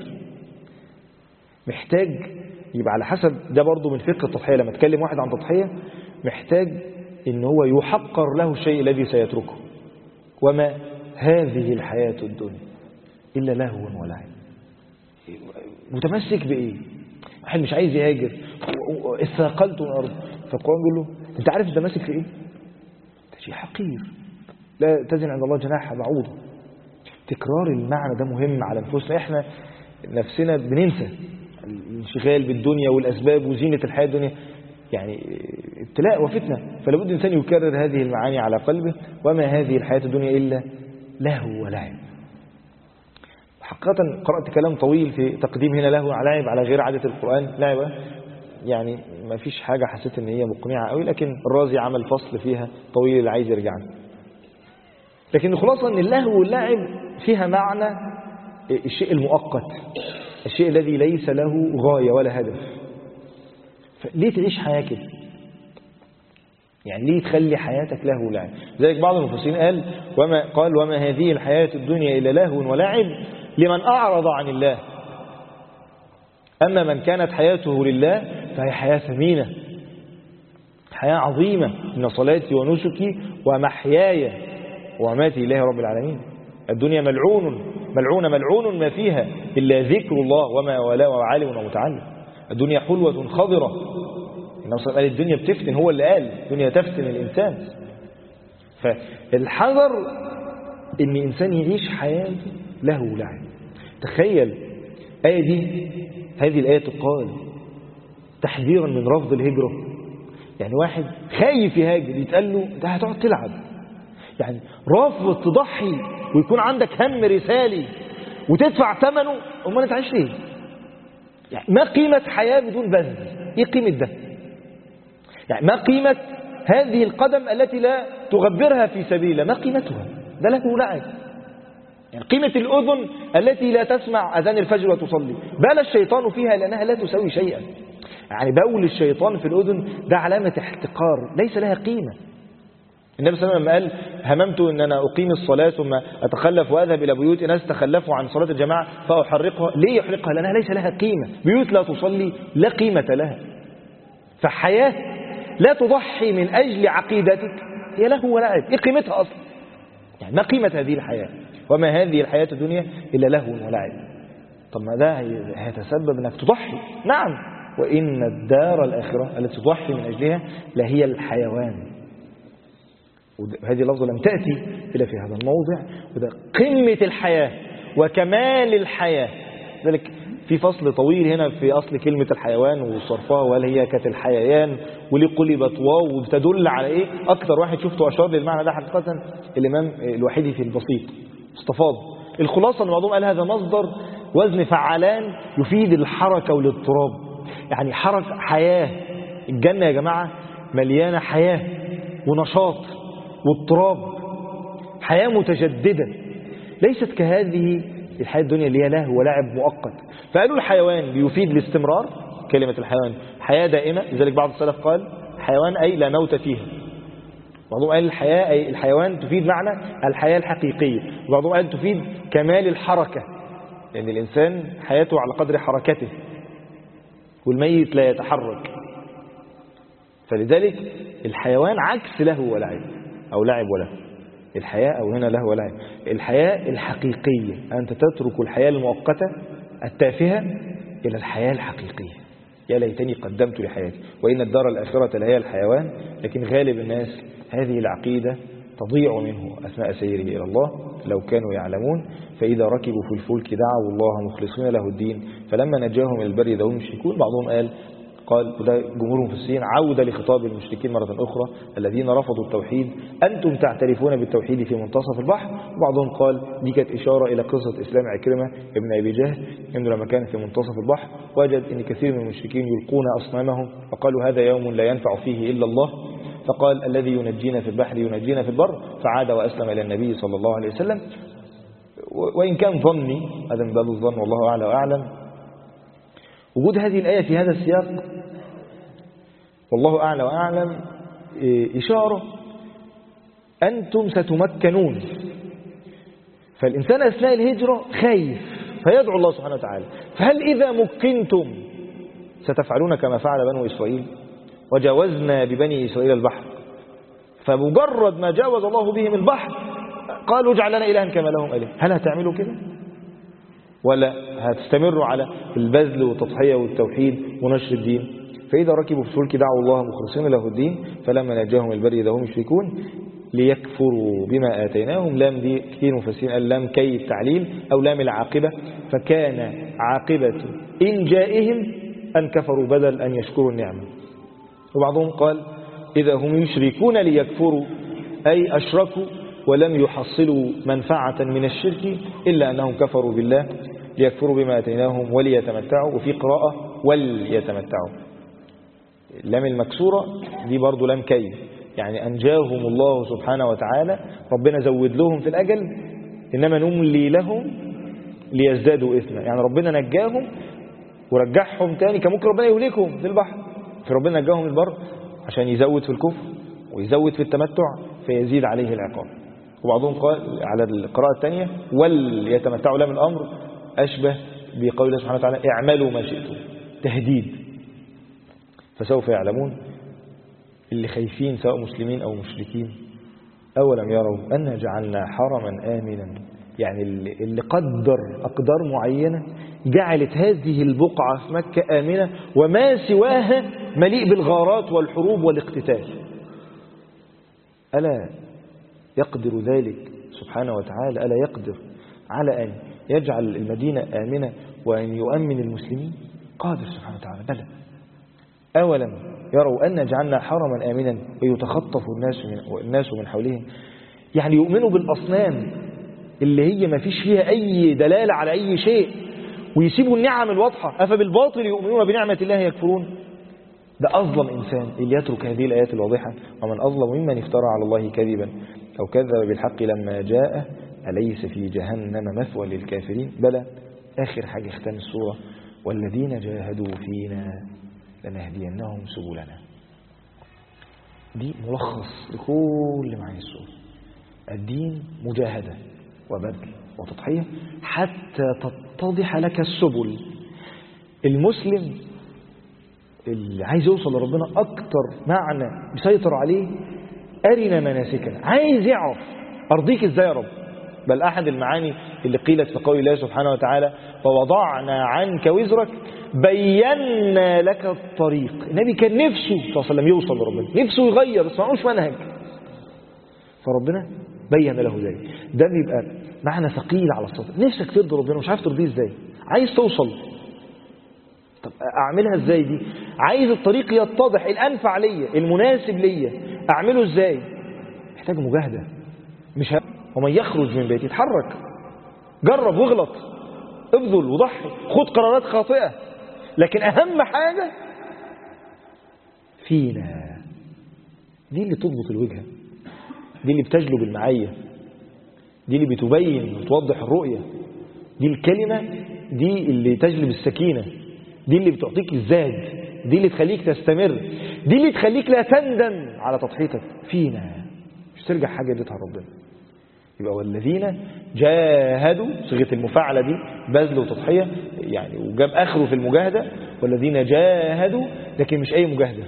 محتاج يبقى على حسب ده برضو من فقه التضحية. لما تكلم واحد عن تضحية محتاج ان هو يحقر له الشيء الذي سيتركه. وما هذه الحياة الدنيا إلا لهو ولعب. متمسك بإيه؟ واحد مش عايز يهاجر، اثاقلت من الأرض، فالقرآن بيقول له أنت عارف أنت ماسك في إيه؟ ده شيء حقير، لا تزن عند الله جناح بعوضة. تكرار المعنى ده مهم على نفوسنا. إحنا نفسنا بننسى الانشغال بالدنيا والأسباب وزينة الحياة الدنيا، يعني ابتلاء وفتنة. فلابد الإنسان يكرر هذه المعاني على قلبه. وما هذه الحياة الدنيا إلا لهو ولعب. حقيقة قرأت كلام طويل في تقديم هنا لهو ولعب على غير عادة القرآن. لعبة يعني ما فيش حاجة حسيت ان هي مقنعة قوي، لكن الرازي عمل فصل فيها طويل اللي عايز يرجع له. لكن الخلاصة ان اللهو واللعب فيها معنى الشيء المؤقت، الشيء الذي ليس له غاية ولا هدف. ليه تعيش حياة كده؟ يعني ليه تخلي حياتك لهو ولعب؟ لذلك بعض المفسرين قال وما هذه الحياة الدنيا إلا لهو ولعب لمن أعرض عن الله. أما من كانت حياته لله فهي حياة ثمينة، حياة عظيمة. إن صلاتي ونسكي ومحياي ومماتي لله رب العالمين. الدنيا ملعون ما فيها إلا ذكر الله وما والاه وعالم ومتعلم. الدنيا حلوة خضرة. النبي قال الدنيا بتفتن، هو اللي قال الدنيا تفتن الإنسان. فالحذر إن إنسان يعيش حياة له ولعب. تخيل آية دي، هذه الآية تقال تحذيرا من رفض الهجرة. يعني واحد خايف يهاجر يتقال له ده هتقعد تلعب، يعني رافض تضحي ويكون عندك هم رسالي وتدفع ثمنه. امال انت عايش ليه؟ يعني ما قيمة حياة بدون بذل؟ ايه قيمة ده؟ يعني ما قيمة هذه القدم التي لا تغبرها في سبيل الله؟ ما قيمتها؟ ده له ولعب. يعني قيمة الأذن التي لا تسمع أذان الفجر وتصلي، بال الشيطان فيها لأنها لا تسوي شيئا. يعني بول الشيطان في الأذن ده علامة احتقار ليس لها قيمة. النبي صلى الله عليه وسلم قال هممت أن أنا أقيم الصلاة ثم أتخلف وأذهب إلى بيوت ناس تخلفوا عن صلاة الجماعة فأحرقها. ليه يحرقها؟ لأنها ليس لها قيمة. بيوت لا تصلي لا قيمة لها. فحياة لا تضحي من أجل عقيدتك هي له ولعب. إيه قيمتها أصلا؟ يعني ما قيمة هذه الحياة؟ وما هذه الحياة الدنيا إلا له ولعب. طب ما ده هيتسبب أنك تضحي. نعم، وإن الدار الآخرة التي تضحي من أجلها لهي الحيوان. وهذه اللفظة لم تأتي إلا في هذا الموضع، وده قمة الحياة وكمال الحياة. ذلك في فصل طويل هنا في أصل كلمة الحيوان وصرفها، وهل هي كانت الحيوان وليه قلبت واو وبتدل على إيه. أكثر واحد شفته أشار للمعنى ده حقيقة الإمام الوحيدي في البسيط استفاض. الخلاصة الموضوع قال هذا مصدر وزن فعلان يفيد الحركة والاضطراب. يعني حركة حياة. الجنة يا جماعة مليانة حياة ونشاط واضطراب، حياة متجددة ليست كهذه الحياة الدنيا اللي هي لهو ولعب مؤقت. فقالوا الحيوان بيفيد الاستمرار، كلمة الحيوان حياة دائمة، لذلك بعض السلف قال حيوان أي لا موت فيها. بعضهم قال الحياة أي الحيوان تفيد معنى الحياة الحقيقية، وبعضهم قال تفيد كمال الحركة، لأن الإنسان حياته على قدر حركته والميت لا يتحرك. فلذلك الحيوان عكس له ولعب أو لعب وله. الحياة أو هنا له ولعب، الحياة الحقيقية، أنت تترك الحياة المؤقتة التافهة إلى الحياة الحقيقية. يا ليتني قدمت لحياتي وإن الدار الآخرة لهي الحيوان. لكن غالب الناس هذه العقيدة تضيع منه أثناء سيره إلى الله لو كانوا يعلمون. فإذا ركبوا في الفلك دعوا الله مخلصين له الدين فلما نجاهم إلى البر إذا هم يشركون. بعضهم قال وده جمهور المفسرين عودة لخطاب المشركين مرة أخرى الذين رفضوا التوحيد، أنتم تعترفون بالتوحيد في منتصف البحر. وبعضهم قال دي كانت إشارة إلى قصة إسلام عكرمة ابن أبي جهل، إنه لما كان في منتصف البحر وجد أن كثير من المشركين يلقون أصنامهم وقالوا هذا يوم لا ينفع فيه إلا الله، فقال الذي ينجينا في البحر ينجينا في البر، فعاد وأسلم إلى النبي صلى الله عليه وسلم. وإن كان ظني، هذا من باب الظن والله أعلى وأعلم، وجود هذه الآية في هذا السياق والله أعلى وأعلم إشارة أنتم ستمكنون. فالإنسان أثناء الهجرة خايف فيدعو الله سبحانه وتعالى، فهل إذا مكنتم ستفعلون كما فعل بنو إسرائيل؟ وجاوزنا ببني إسرائيل البحر، فمجرد ما جاوز الله بهم البحر قالوا اجعل لنا إلها كما لهم إله. هل هتعملوا كده؟ ولا هتستمروا على البذل والتضحية والتوحيد ونشر الدين؟ فإذا ركبوا في الفلك دعوا الله مخلصين له الدين فلما نجاهم البر إذا هم يشركون ليكفروا بما آتيناهم. لام دي كثير مفسرين قال لام كي التعليل أو لام العاقبة، فكان عاقبة إن جائهم أن كفروا بدل أن يشكروا النعمة. وبعضهم قال إذا هم يشركون ليكفروا أي أشركوا ولم يحصلوا منفعة من الشرك إلا أنهم كفروا بالله ليكفروا بما آتيناهم وليتمتعوا. وفي قراءة وليتمتعوا، اللام المكسورة دي برضو لام كي، يعني أنجاهم الله سبحانه وتعالى، ربنا زود لهم في الأجل، إنما نملي لهم ليزدادوا إثما. يعني ربنا نجاهم ورجعهم تاني، كان ممكن ربنا يهلكهم في البحر، فربنا نجاهم البر عشان يزود في الكفر ويزود في التمتع فيزيد عليه العقاب. وبعضهم قال على القراءة الثانية وليتمتعوا لام الأمر أشبه بقول الله سبحانه وتعالى اعملوا ما شئتم، تهديد. فسوف يعلمون اللي خايفين سواء مسلمين أو مشركين. أولم يروا أن جعلنا حرما آمنا، يعني اللي قدر أقدار معينة جعلت هذه البقعة في مكة آمنة وما سواها مليء بالغارات والحروب والاقتتال. ألا يقدر ذلك سبحانه وتعالى؟ ألا يقدر على أن يجعل المدينة آمنة وأن يؤمن المسلمين؟ قادر سبحانه وتعالى. بلى أولم يروا أن جعلنا حرما آمنا ويتخطف الناس من حولهم، يعني يؤمنوا بالأصنام اللي هي ما فيش فيها أي دلالة على أي شيء ويسيبوا النعم الواضحة. أفبالباطل يؤمنون بنعمة الله يكفرون. ده أظلم إنسان اللي يترك هذه الآيات الواضحة. ومن أظلم ممن افترى على الله كذبا أو كذب بالحق لما جاء أليس في جهنم مثوى للكافرين. بلى. آخر حاجة ختام السورة والذين جاهدوا فينا لنهدينهم سبلنا. دي ملخص لكل معاني السورة. الدين مجاهدة وبذل وتضحية حتى تتضح لك السبل. المسلم اللي عايز يوصل لربنا أكتر معنى بيسيطر عليه أرنا مناسكنا، عايز يعرف أرضيك إزاي يا رب. بل أحد المعاني اللي قيلت في قول الله سبحانه وتعالى فوضعنا عنك وزرك بينا لك الطريق. النبي كان نفسه صلى الله عليه وسلم يوصل لربنا، نفسه يغير بس معهوش منهج، فربنا بين له ذلك. ده بيبقى معنى ثقيل على الصدر. نفسك ترضي ربنا مش عارف ترضيه ازاي، عايز توصل، طب اعملها ازاي دي؟ عايز الطريق يتضح الانفع ليا المناسب ليا، اعمله ازاي؟ محتاج مجاهده. مش ومن يخرج من بيته يتحرك، جرب واغلط، ابذل وضحي، خد قرارات خاطئه، لكن اهم حاجه فينا. دي اللي تضبط الوجهه، دي اللي بتجلب المعيه، دي اللي بتبين وتوضح الرؤيه. دي الكلمة دي اللي تجلب السكينة، دي اللي بتعطيك الزاد، دي اللي تخليك تستمر، دي اللي تخليك لا تندم على تضحيتك فينا، مش ترجع حاجة اديتها ربنا. يبقى والذين جاهدوا، صيغة المفاعلة دي بذل وتضحية يعني، وجاب آخره في المجاهدة، والذين جاهدوا، لكن مش أي مجاهدة،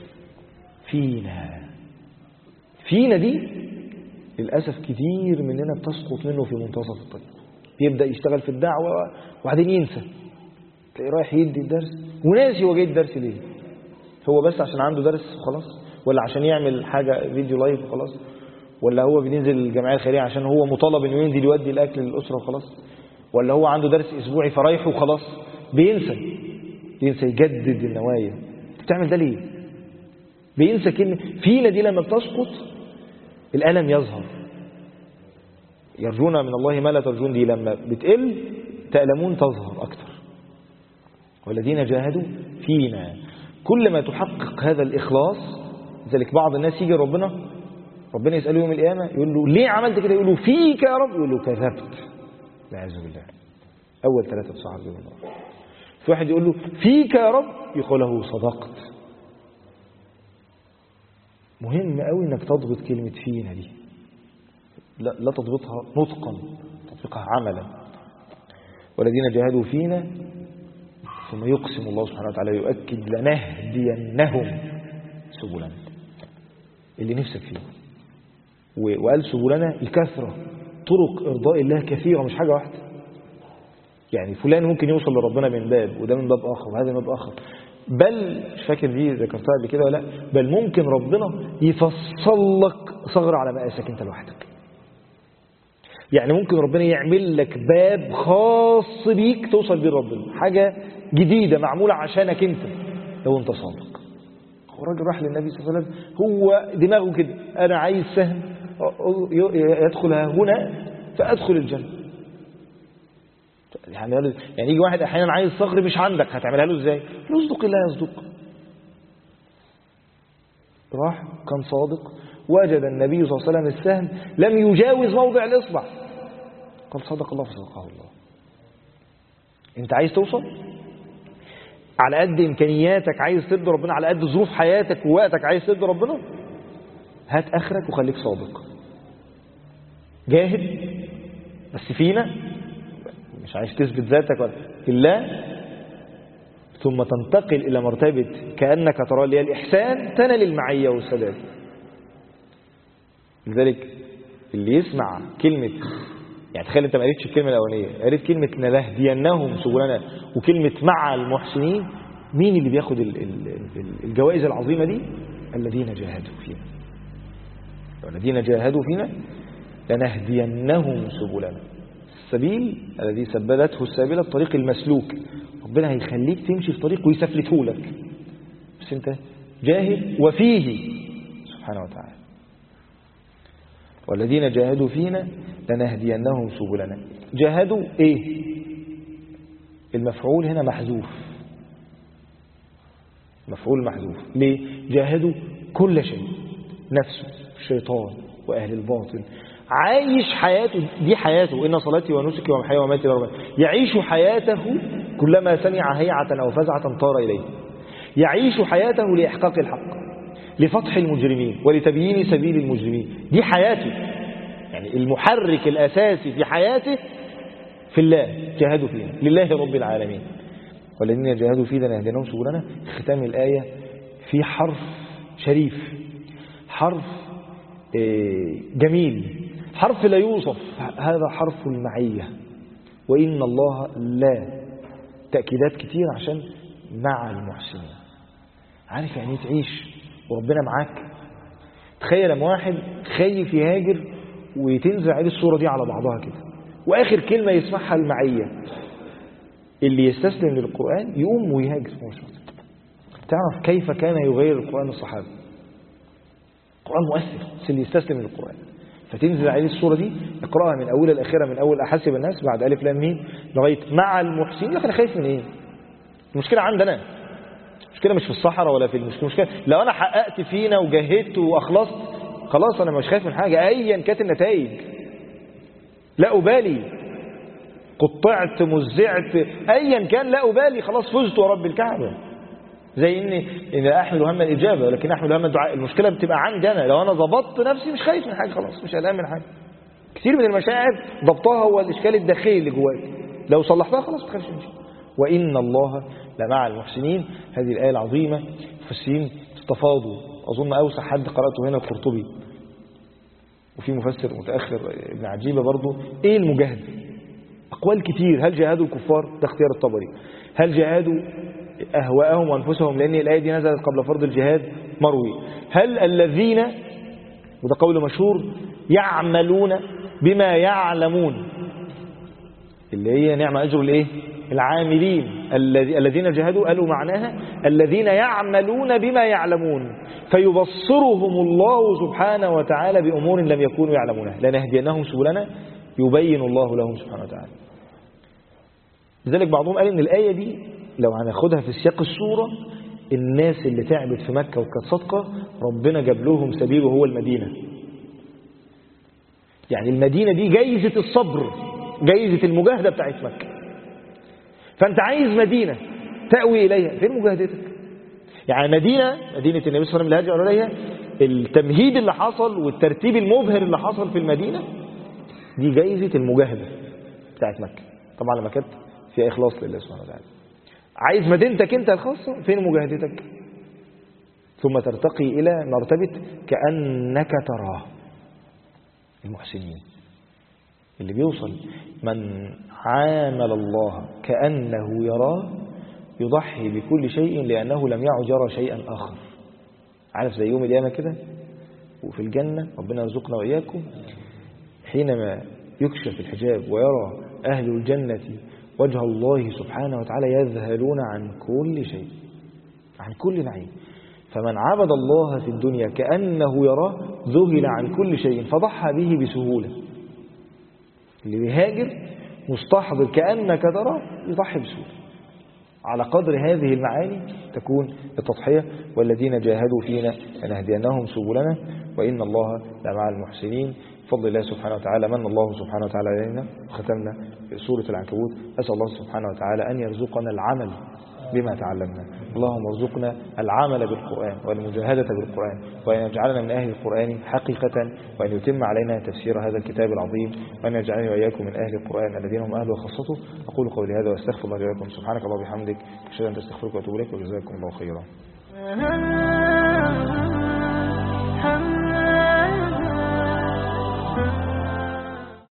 فينا دي للأسف كتير مننا بتسقط منه في منتصف الطريق، بيبدأ يشتغل في الدعوة وبعدين ينسى، تلاقيه رايح يدي الدرس وناسي هو جاي الدرس ليه، هو بس عشان عنده درس وخلاص، ولا عشان يعمل حاجة فيديو لايف وخلاص، ولا هو بينزل الجمعية الخيرية عشان هو مطالب انه ينزل يودي الأكل للأسرة وخلاص، ولا هو عنده درس أسبوعي فرايحه وخلاص، بينسى يجدد النوايا. بتعمل ده ليه؟ بينسى كلمة فينا دي لما بتسقط الألم يظهر. يرجون من الله ما لا ترجون دي لما بتقل تألمون تظهر أكتر. والذين جاهدوا فينا، كل ما تحقق هذا الإخلاص. ذلك بعض الناس يجي ربنا يسأله يوم القيامة يقول له ليه عملت كده؟ يقول له فيك يا رب، يقول له كذبت، والعياذ بالله. أول 3 بصحة في النار. في واحد يقول له فيك يا رب، يقول له صدقت. مهم قوي انك تضبط كلمة فينا دي، لا تضبطها نطقا، تطبيقها عملا. والذين جاهدوا فينا، ثم يقسم الله سبحانه وتعالى يؤكد لنهدينهم سبلنا، اللي نفسك فيه. وقال سبلنا الكثرة، طرق إرضاء الله كثيرة مش حاجة واحدة. يعني فلان ممكن يوصل لربنا من باب، وده من باب آخر، وهذا من باب آخر، بل مش فاكر دي ذكرتها قبل كده ولا لا، بل ممكن ربنا يفصل لك ثغرة على مقاسك انت لوحدك. يعني ممكن ربنا يعمل لك باب خاص بيك توصل بيه ربنا، حاجة جديدة معمولة عشانك انت لو انت صادق. هو راجل راح للنبي صلى الله عليه وسلم، هو دماغه كده، انا عايز سهم يدخل هنا فادخل الجنة. يعني يجي واحد احيانا عايز صخر مش عندك، هتعملها له ازاي؟ يصدق الله يصدق. راح كان صادق، وجد النبي صلى الله عليه وسلم السهم لم يجاوز موضع الاصبع، قال صدق الله فصدقه الله. انت عايز توصل على قد امكانياتك، عايز ترضي ربنا على قد ظروف حياتك ووقتك، عايز ترضي ربنا، هات اخرك وخليك صادق، جاهد بس فينا، مش عايز تثبت ذاتك ولا في الله، ثم تنتقل إلى مرتبة كأنك ترى لي الإحسان، تنال المعية والسداد. لذلك اللي يسمع كلمة، يعني تخيل انت ما قريتش الكلمة الأولانية، قريت كلمة لنهدينهم سبلنا وكلمة مع المحسنين، مين اللي بياخد الجوائز العظيمة دي؟ الذين جاهدوا فينا. والذين جاهدوا فينا لنهدينهم سبلنا. السبيل الذي سبلته السابلة، الطريق المسلوك، ربنا هيخليك تمشي في طريق ويسفلته لك، بس انت جاهد وفيه سبحانه وتعالى. والذين جاهدوا فينا لنهدينهم سبلنا. جاهدوا ايه؟ المفعول هنا محذوف، مفعول محذوف. ليه؟ جاهدوا كل شيء، نفسه، الشيطان واهل الباطل، عايش حياته، دي حياته، إن صلاتي ونسكي ومحياي ومماتي لله، يعيش حياته كلما سمع هيعة أو فزعة طار إليه، يعيش حياته لإحقاق الحق، لفتح المجرمين ولتبيين سبيل المجرمين. دي حياته، يعني المحرك الأساسي في حياته في الله. جاهدوا فينا لله رب العالمين. والذين جاهدوا فينا لنهدينهم سبلنا. ختام الآية في حرف شريف، حرف جميل، حرف لا يوصف، هذا حرف المعية. وإن الله لا، تأكيدات كتير عشان مع المحسنين. عارف يعني تعيش وربنا معاك؟ تخيل لما واحد خايف يهاجر وتنزل عليه الصورة دي على بعضها كده، وآخر كلمة يسمعها المعية، اللي يستسلم للقرآن يقوم ويهاجر مباشرة. تعرف كيف كان يغير القرآن الصحابة؟ القرآن مؤثر، بس اللي يستسلم للقرآن. فتنزل عليه الصورة دي، اقرأها من أولها لآخرها، من أول أحسب الناس بعد ألف لام ميم لغاية مع المحسنين. لكن أنا خايف من إيه؟ المشكلة عندنا، المشكلة مش في الصحراء ولا في المشكلة. لو أنا حققت فينا وجهدت وأخلصت خلاص أنا مش خايف من حاجة أيا كانت النتائج، لا أبالي. قطعت مزعت أيا كان لا أبالي، خلاص فزت ورب الكعبة. زي إن أحمل هم الإجابة ولكن أحمل هم الدعاء. المشكلة بتبقى عندي أنا، لو أنا ضبطت نفسي مش خايف من حاجة، خلاص مش قلقان من حاجة. كثير من المشاعر ضبطها هو الإشكال الداخلي اللي جواك، لو صلحتها خلاص ما تخافش من شيء. وإن الله لمع المحسنين. هذه الآية العظيمة المفسرين تفاضوا، أظن أوسع حد قرأته هنا القرطبي، وفي مفسر متأخر ابن عجيبة برضو. إيه المجاهد؟ أقوال كتير. هل جاهدوا الكفار؟ ده اختيار الطبري. هل جاهدوا أهواءهم وأنفسهم؟ لأن الآية دي نزلت قبل فرض الجهاد، مروي. هل الذين، وده قول مشهور، يعملون بما يعلمون، اللي هي نعم أجر الإيه؟ العاملين. الذين جاهدوا قالوا معناها الذين يعملون بما يعلمون، فيبصرهم الله سبحانه وتعالى بأمور لم يكونوا يعلمونها، لنهدينهم سبلنا يبين الله لهم سبحانه وتعالى. لذلك بعضهم قال إن الآية دي لو هناخدها في سياق السورة، الناس اللي تعبت في مكة وكانت صادقة ربنا جاب لهم سبيل وهو المدينة. يعني المدينة دي جايزة الصبر، جايزة المجاهدة بتاعت مكة. فأنت عايز مدينة تأوي إليها، فين مجاهدتك؟ يعني مدينة النبي صلى الله عليه وسلم اللي هاجر إليها، التمهيد اللي حصل والترتيب المبهر اللي حصل في المدينة دي جايزة المجاهدة بتاعت مكة، طبعا لما كانت في إخلاص لله سبحانه وتعالى. عايز مدينتك أنت الخاصة، فين مجاهدتك؟ ثم ترتقي إلى مرتبة كأنك تراه. المحسنين اللي بيوصل من عامل الله كأنه يراه يضحي بكل شيء لأنه لم يعد يرى شيئا آخر. عارف زي يوم القيامة كده وفي الجنة، ربنا يرزقنا وإياكم، حينما يكشف الحجاب ويرى أهل الجنة وجه الله سبحانه وتعالى يذهلون عن كل شيء، عن كل نعيم. فمن عبد الله في الدنيا كأنه يراه ذهل عن كل شيء فضحى به بسهولة. اللي بيهاجر مستحضر كأنك ترى يضحي بسهولة. على قدر هذه المعاني تكون التضحية. والذين جاهدوا فينا لنهدينهم سبلنا وإن الله لمع المحسنين. بفضل الله سبحانه وتعالى من الله سبحانه وتعالى علينا. ختمنا سورة العنكبوت. أسأل الله سبحانه وتعالى أن يرزقنا العمل بما تعلمنا. اللهم ارزقنا العمل بالقرآن والمجاهدة بالقرآن، وأن يجعلنا من أهل القرآن حقيقة، وأن يتم علينا تفسير هذا الكتاب العظيم، وأن يجعلني وإياكم من أهل القرآن الذين هم أهل وخاصته. أقول قولي هذا واستغفر الله لكم. سبحانك اللهم وبحمدك، أشهد أن لا إله إلا أنت، أستغفرك وأتوب إليك، وجزاكم الله خيرا.